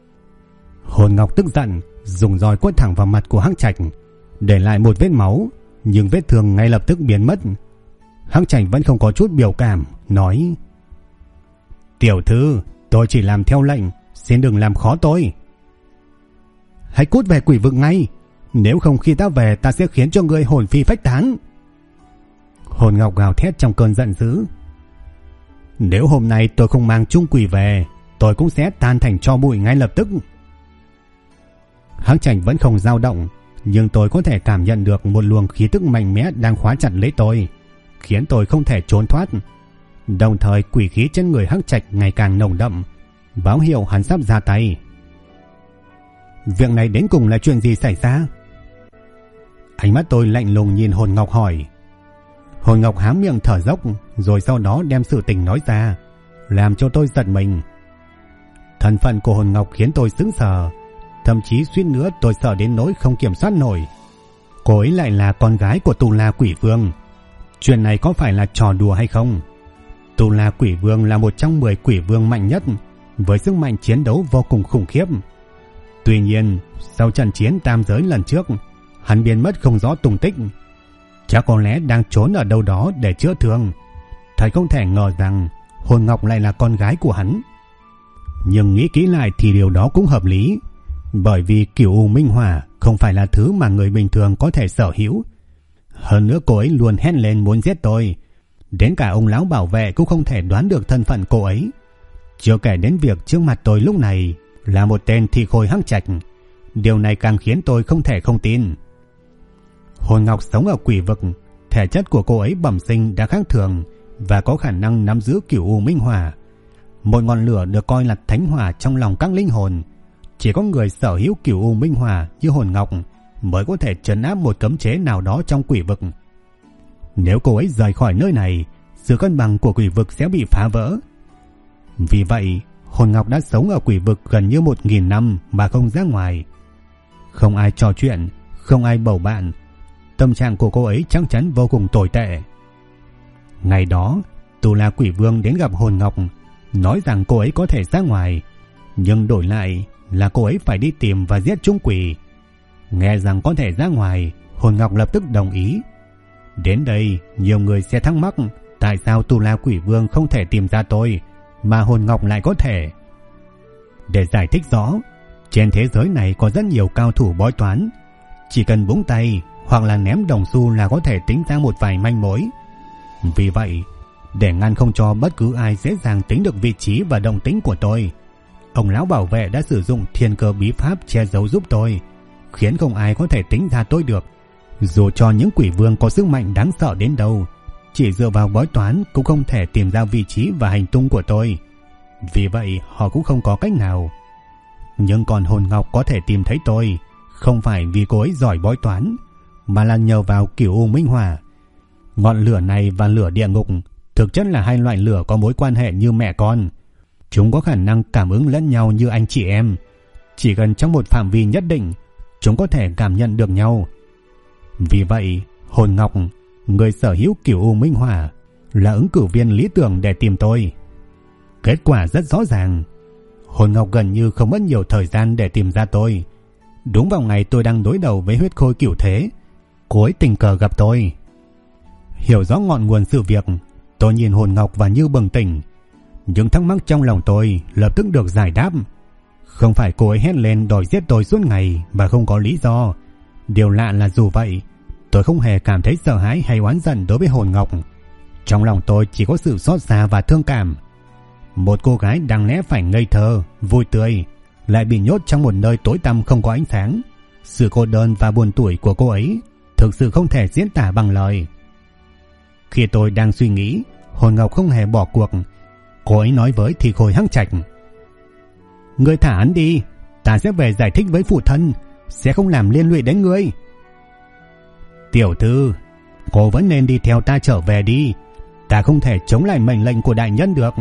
Hồn ngọc tức giận, dùng roi quất thẳng vào mặt của Hắc Trạch, để lại một vết máu, nhưng vết thương ngay lập tức biến mất. Hắc Trạch vẫn không có chút biểu cảm, nói: Tiểu thư, tôi chỉ làm theo lệnh, xin đừng làm khó tôi. Hãy cút về quỷ vực ngay, nếu không khi ta về ta sẽ khiến cho ngươi hồn phi phách tán. Hồn ngọc gào thét trong cơn giận dữ. Nếu hôm nay tôi không mang chung quỷ về, tôi cũng sẽ tan thành tro bụi ngay lập tức. Hắc Trạch vẫn không dao động, nhưng tôi có thể cảm nhận được một luồng khí tức mạnh mẽ đang khóa chặt lấy tôi, khiến tôi không thể trốn thoát. Đồng thời quỷ khí trên người Hắc Trạch ngày càng nồng đậm, báo hiệu hắn sắp ra tay. Việc này đến cùng là chuyện gì xảy ra? Ánh mắt tôi lạnh lùng nhìn hồn ngọc hỏi. Hồn ngọc há miệng thở dốc, rồi sau đó đem sự tình nói ra, làm cho tôi giật mình. Thân phận của hồn ngọc khiến tôi sững sờ, thậm chí suýt nữa tôi sợ đến nỗi không kiểm soát nổi. Cô ấy lại là con gái của Tu La Quỷ Vương. Chuyện này có phải là trò đùa hay không? Tu La Quỷ Vương là một trong 10 quỷ vương mạnh nhất, với sức mạnh chiến đấu vô cùng khủng khiếp. Tuy nhiên, sau trận chiến tam giới lần trước, hắn biến mất không rõ tung tích. Chắc có lẽ đang trốn ở đâu đó để chữa thương. Thật không thể ngờ rằng hồn ngọc lại là con gái của hắn. Nhưng nghĩ kỹ lại thì điều đó cũng hợp lý, bởi vì Cửu U Minh Hỏa không phải là thứ mà người bình thường có thể sở hữu. Hơn nữa cô ấy luôn hét lên muốn giết tôi, đến cả ông lão bảo vệ cũng không thể đoán được thân phận cô ấy. Chưa kể đến việc trước mặt tôi lúc này là một tên thi khôi Hắc Trạch, điều này càng khiến tôi không thể không tin. Hồn ngọc sống ở quỷ vực, thể chất của cô ấy bẩm sinh đã khác thường và có khả năng nắm giữ Cửu U Minh Hỏa, một ngọn lửa được coi là thánh hỏa trong lòng các linh hồn. Chỉ có người sở hữu Cửu U Minh Hỏa như hồn ngọc mới có thể trấn áp một cấm chế nào đó trong quỷ vực. Nếu cô ấy rời khỏi nơi này, sự cân bằng của quỷ vực sẽ bị phá vỡ. Vì vậy, hồn ngọc đã sống ở quỷ vực gần như 1000 năm mà không ra ngoài. Không ai trò chuyện, không ai bầu bạn. Tâm trạng của cô ấy chắc chắn vô cùng tồi tệ. Ngày đó, Tu La Quỷ Vương đến gặp hồn ngọc, nói rằng cô ấy có thể ra ngoài, nhưng đổi lại là cô ấy phải đi tìm và giết chúng quỷ. Nghe rằng có thể ra ngoài, Hồn Ngọc lập tức đồng ý. Đến đây, nhiều người sẽ thắc mắc tại sao Tu La Quỷ Vương không thể tìm ra tôi, mà Hồn Ngọc lại có thể. Để giải thích rõ, trên thế giới này có rất nhiều cao thủ bói toán. Chỉ cần búng tay hoặc là ném đồng xu là có thể tính ra một vài manh mối. Vì vậy, để ngăn không cho bất cứ ai dễ dàng tính được vị trí và động tĩnh của tôi, ông lão bảo vệ đã sử dụng thiên cơ bí pháp che giấu giúp tôi, khiến không ai có thể tính ra tôi được. Dù cho những quỷ vương có sức mạnh đáng sợ đến đâu, chỉ dựa vào bói toán cũng không thể tìm ra vị trí và hành tung của tôi. Vì vậy họ cũng không có cách nào. Nhưng còn Hồn Ngọc có thể tìm thấy tôi, không phải vì cô ấy giỏi bói toán, mà là nhờ vào Cửu U Minh Hỏa. Ngọn lửa này và lửa địa ngục thực chất là hai loại lửa có mối quan hệ như mẹ con. Chúng có khả năng cảm ứng lẫn nhau như anh chị em. Chỉ cần trong một phạm vi nhất định, chúng có thể cảm nhận được nhau. Vì vậy, Hồn Ngọc, người sở hữu Cửu U Minh Hỏa, là ứng cử viên lý tưởng để tìm tôi. Kết quả rất rõ ràng. Hồn Ngọc gần như không mất nhiều thời gian để tìm ra tôi. Đúng vào ngày tôi đang đối đầu với huyết khôi cửu thế, cô ấy tình cờ gặp tôi. Hiểu rõ ngọn nguồn sự việc, tôi nhìn Hồn Ngọc và như bừng tỉnh. Những thắc mắc trong lòng tôi lập tức được giải đáp. Không phải cô ấy hét lên đòi giết tôi suốt ngày và không có lý do. Điều lạ là dù vậy, tôi không hề cảm thấy sợ hãi hay oán giận đối với Hồn Ngọc. Trong lòng tôi chỉ có sự xót xa và thương cảm. Một cô gái đáng lẽ phải ngây thơ, vui tươi, lại bị nhốt trong một nơi tối tăm không có ánh sáng. Sự cô đơn và buồn tủi của cô ấy thực sự không thể diễn tả bằng lời. Khi tôi đang suy nghĩ, Hồn Ngọc không hề bỏ cuộc. Cô ấy nói với Thi Khôi Hắc Trạch: "Ngươi thả hắn đi, ta sẽ về giải thích với phụ thân, sẽ không làm liên lụy đến ngươi." "Tiểu thư, cô vẫn nên đi theo ta trở về đi, ta không thể chống lại mệnh lệnh của đại nhân được."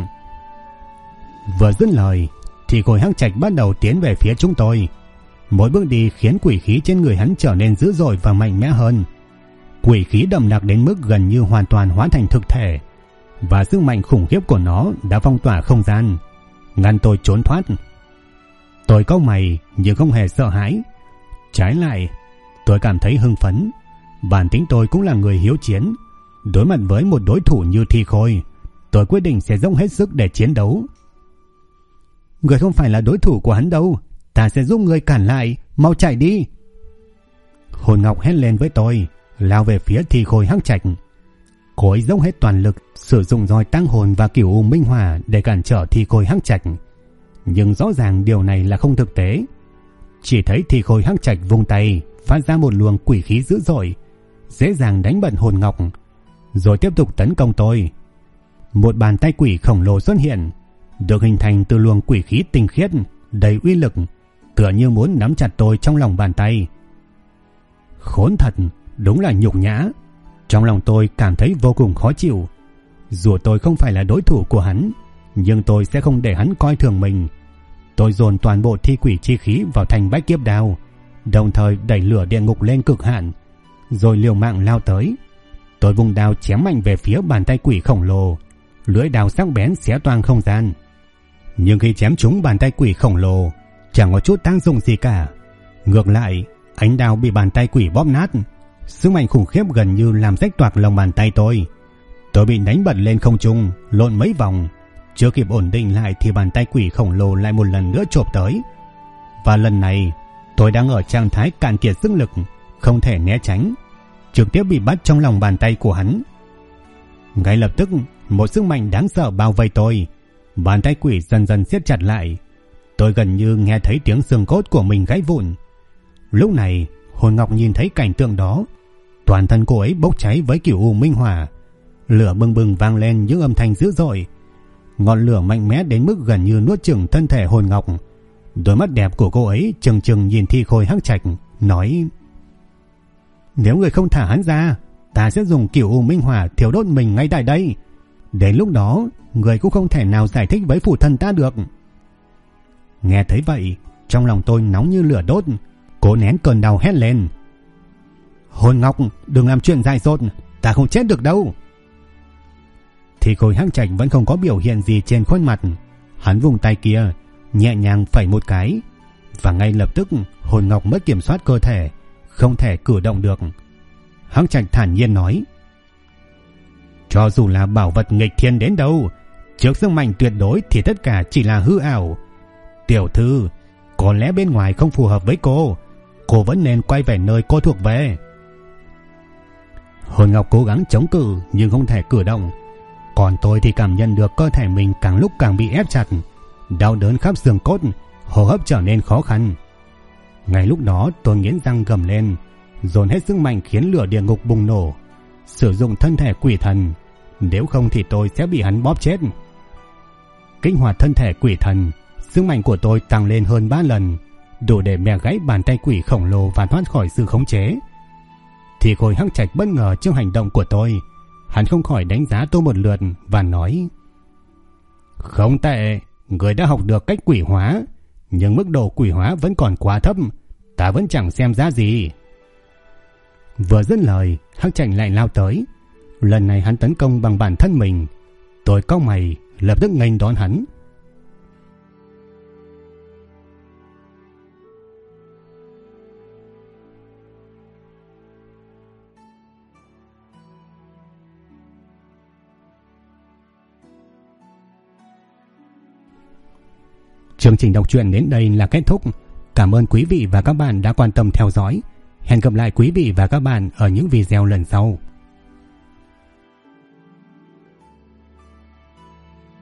Vừa dứt lời, Thi Khôi Hắc Trạch bắt đầu tiến về phía chúng tôi. Mỗi bước đi khiến quỷ khí trên người hắn trở nên dữ dội và mạnh mẽ hơn. Quỷ khí đậm đặc đến mức gần như hoàn toàn hóa thành thực thể, và sức mạnh khủng khiếp của nó đã phong tỏa không gian, ngăn tôi trốn thoát. Tôi cau mày nhưng không hề sợ hãi. Trái lại, tôi cảm thấy hưng phấn. Bản tính tôi cũng là người hiếu chiến. Đối mặt với một đối thủ như Thi Khôi, tôi quyết định sẽ dốc hết sức để chiến đấu. "Người không phải là đối thủ của hắn đâu, ta sẽ giúp người cản lại, mau chạy đi." Hồn Ngọc hét lên với tôi, lao về phía Thi Khôi Hắc Trạch. Cô ấy dốc hết toàn lực, sử dụng roi tăng hồn và Cửu U Minh Hỏa để cản trở Thi Khôi Hắc Trạch. Nhưng rõ ràng điều này là không thực tế. Chỉ thấy Thi Khôi Hắc Trạch vung tay, phát ra một luồng quỷ khí dữ dội, dễ dàng đánh bật Hồn Ngọc, rồi tiếp tục tấn công tôi. Một bàn tay quỷ khổng lồ xuất hiện, được hình thành từ luồng quỷ khí tinh khiết, đầy uy lực, tựa như muốn nắm chặt tôi trong lòng bàn tay. Khốn thật, đúng là nhục nhã. Trong lòng tôi cảm thấy vô cùng khó chịu. Dù tôi không phải là đối thủ của hắn, nhưng tôi sẽ không để hắn coi thường mình. Tôi dồn toàn bộ thi quỷ chi khí vào thành bách kiếp đao, đồng thời đẩy lửa địa ngục lên cực hạn, rồi liều mạng lao tới. Tôi vung đao chém mạnh về phía bàn tay quỷ khổng lồ. Lưỡi đao sắc bén xé toang không gian. Nhưng khi chém trúng bàn tay quỷ khổng lồ, chẳng có chút tác dụng gì cả. Ngược lại, ánh đao bị bàn tay quỷ bóp nát. Sức mạnh khủng khiếp gần như làm rách toạc lòng bàn tay tôi. Tôi bị đánh bật lên không trung, lộn mấy vòng. Chưa kịp ổn định lại thì bàn tay quỷ khổng lồ lại một lần nữa chộp tới. Và lần này, tôi đang ở trạng thái cạn kiệt sức lực, không thể né tránh, trực tiếp bị bắt trong lòng bàn tay của hắn. Ngay lập tức, một sức mạnh đáng sợ bao vây tôi. Bàn tay quỷ dần dần siết chặt lại. Tôi gần như nghe thấy tiếng xương cốt của mình gãy vụn. Lúc này, Hồn Ngọc nhìn thấy cảnh tượng đó. Toàn thân cô ấy bốc cháy với Cửu U Minh Hỏa. Lửa bừng bừng vang lên những âm thanh dữ dội. Ngọn lửa mạnh mẽ đến mức gần như nuốt chửng thân thể Hồn Ngọc. Đôi mắt đẹp của cô ấy trừng trừng nhìn Thi Khôi Hắc Trạch, nói: "Nếu người không thả hắn ra, ta sẽ dùng Cửu U Minh Hỏa thiêu đốt mình ngay tại đây. Đến lúc đó, người cũng không thể nào giải thích với phụ thân ta được." Nghe thấy vậy, trong lòng tôi nóng như lửa đốt, cố nén cơn đau hét lên: "Hồn Ngọc, đừng làm chuyện dại dột, ta không chết được đâu." thì Khôi Hắc Trạch vẫn không có biểu hiện gì trên khuôn mặt. Hắn vùng tay kia nhẹ nhàng phẩy một cái, và ngay lập tức hồn ngọc mất kiểm soát cơ thể, không thể cử động được. Hắc Trạch thản nhiên nói: cho dù là bảo vật nghịch thiên đến đâu, trước sức mạnh tuyệt đối thì tất cả chỉ là hư ảo. Tiểu thư, có lẽ bên ngoài không phù hợp với cô vẫn nên quay về nơi cô thuộc về. Hồn ngọc cố gắng chống cự nhưng không thể cử động, còn tôi thì cảm nhận được cơ thể mình càng lúc càng bị ép chặt, đau đớn khắp xương cốt, hô hấp trở nên khó khăn. Ngay lúc đó tôi nghiến răng gầm lên, dồn hết sức mạnh khiến lửa địa ngục bùng nổ, sử dụng thân thể quỷ thần, nếu không thì tôi sẽ bị hắn bóp chết. Kích hoạt thân thể quỷ thần, sức mạnh của tôi tăng lên hơn 3 lần, đủ để bẻ gãy bàn tay quỷ khổng lồ và thoát khỏi sự khống chế. Thì Khôi Hắc Trạch bất ngờ trước hành động của tôi, hắn không khỏi đánh giá tôi một lượt và nói: không tệ, người đã học được cách quỷ hóa, nhưng mức độ quỷ hóa vẫn còn quá thấp, ta vẫn chẳng xem ra gì. Vừa dứt lời, Hắc Trạch lại lao tới. Lần này hắn tấn công bằng bản thân mình. Tôi cau mày, lập tức nghênh đón hắn. Chương trình đọc truyện đến đây là kết thúc. Cảm ơn quý vị và các bạn đã quan tâm theo dõi. Hẹn gặp lại quý vị và các bạn ở những video lần sau.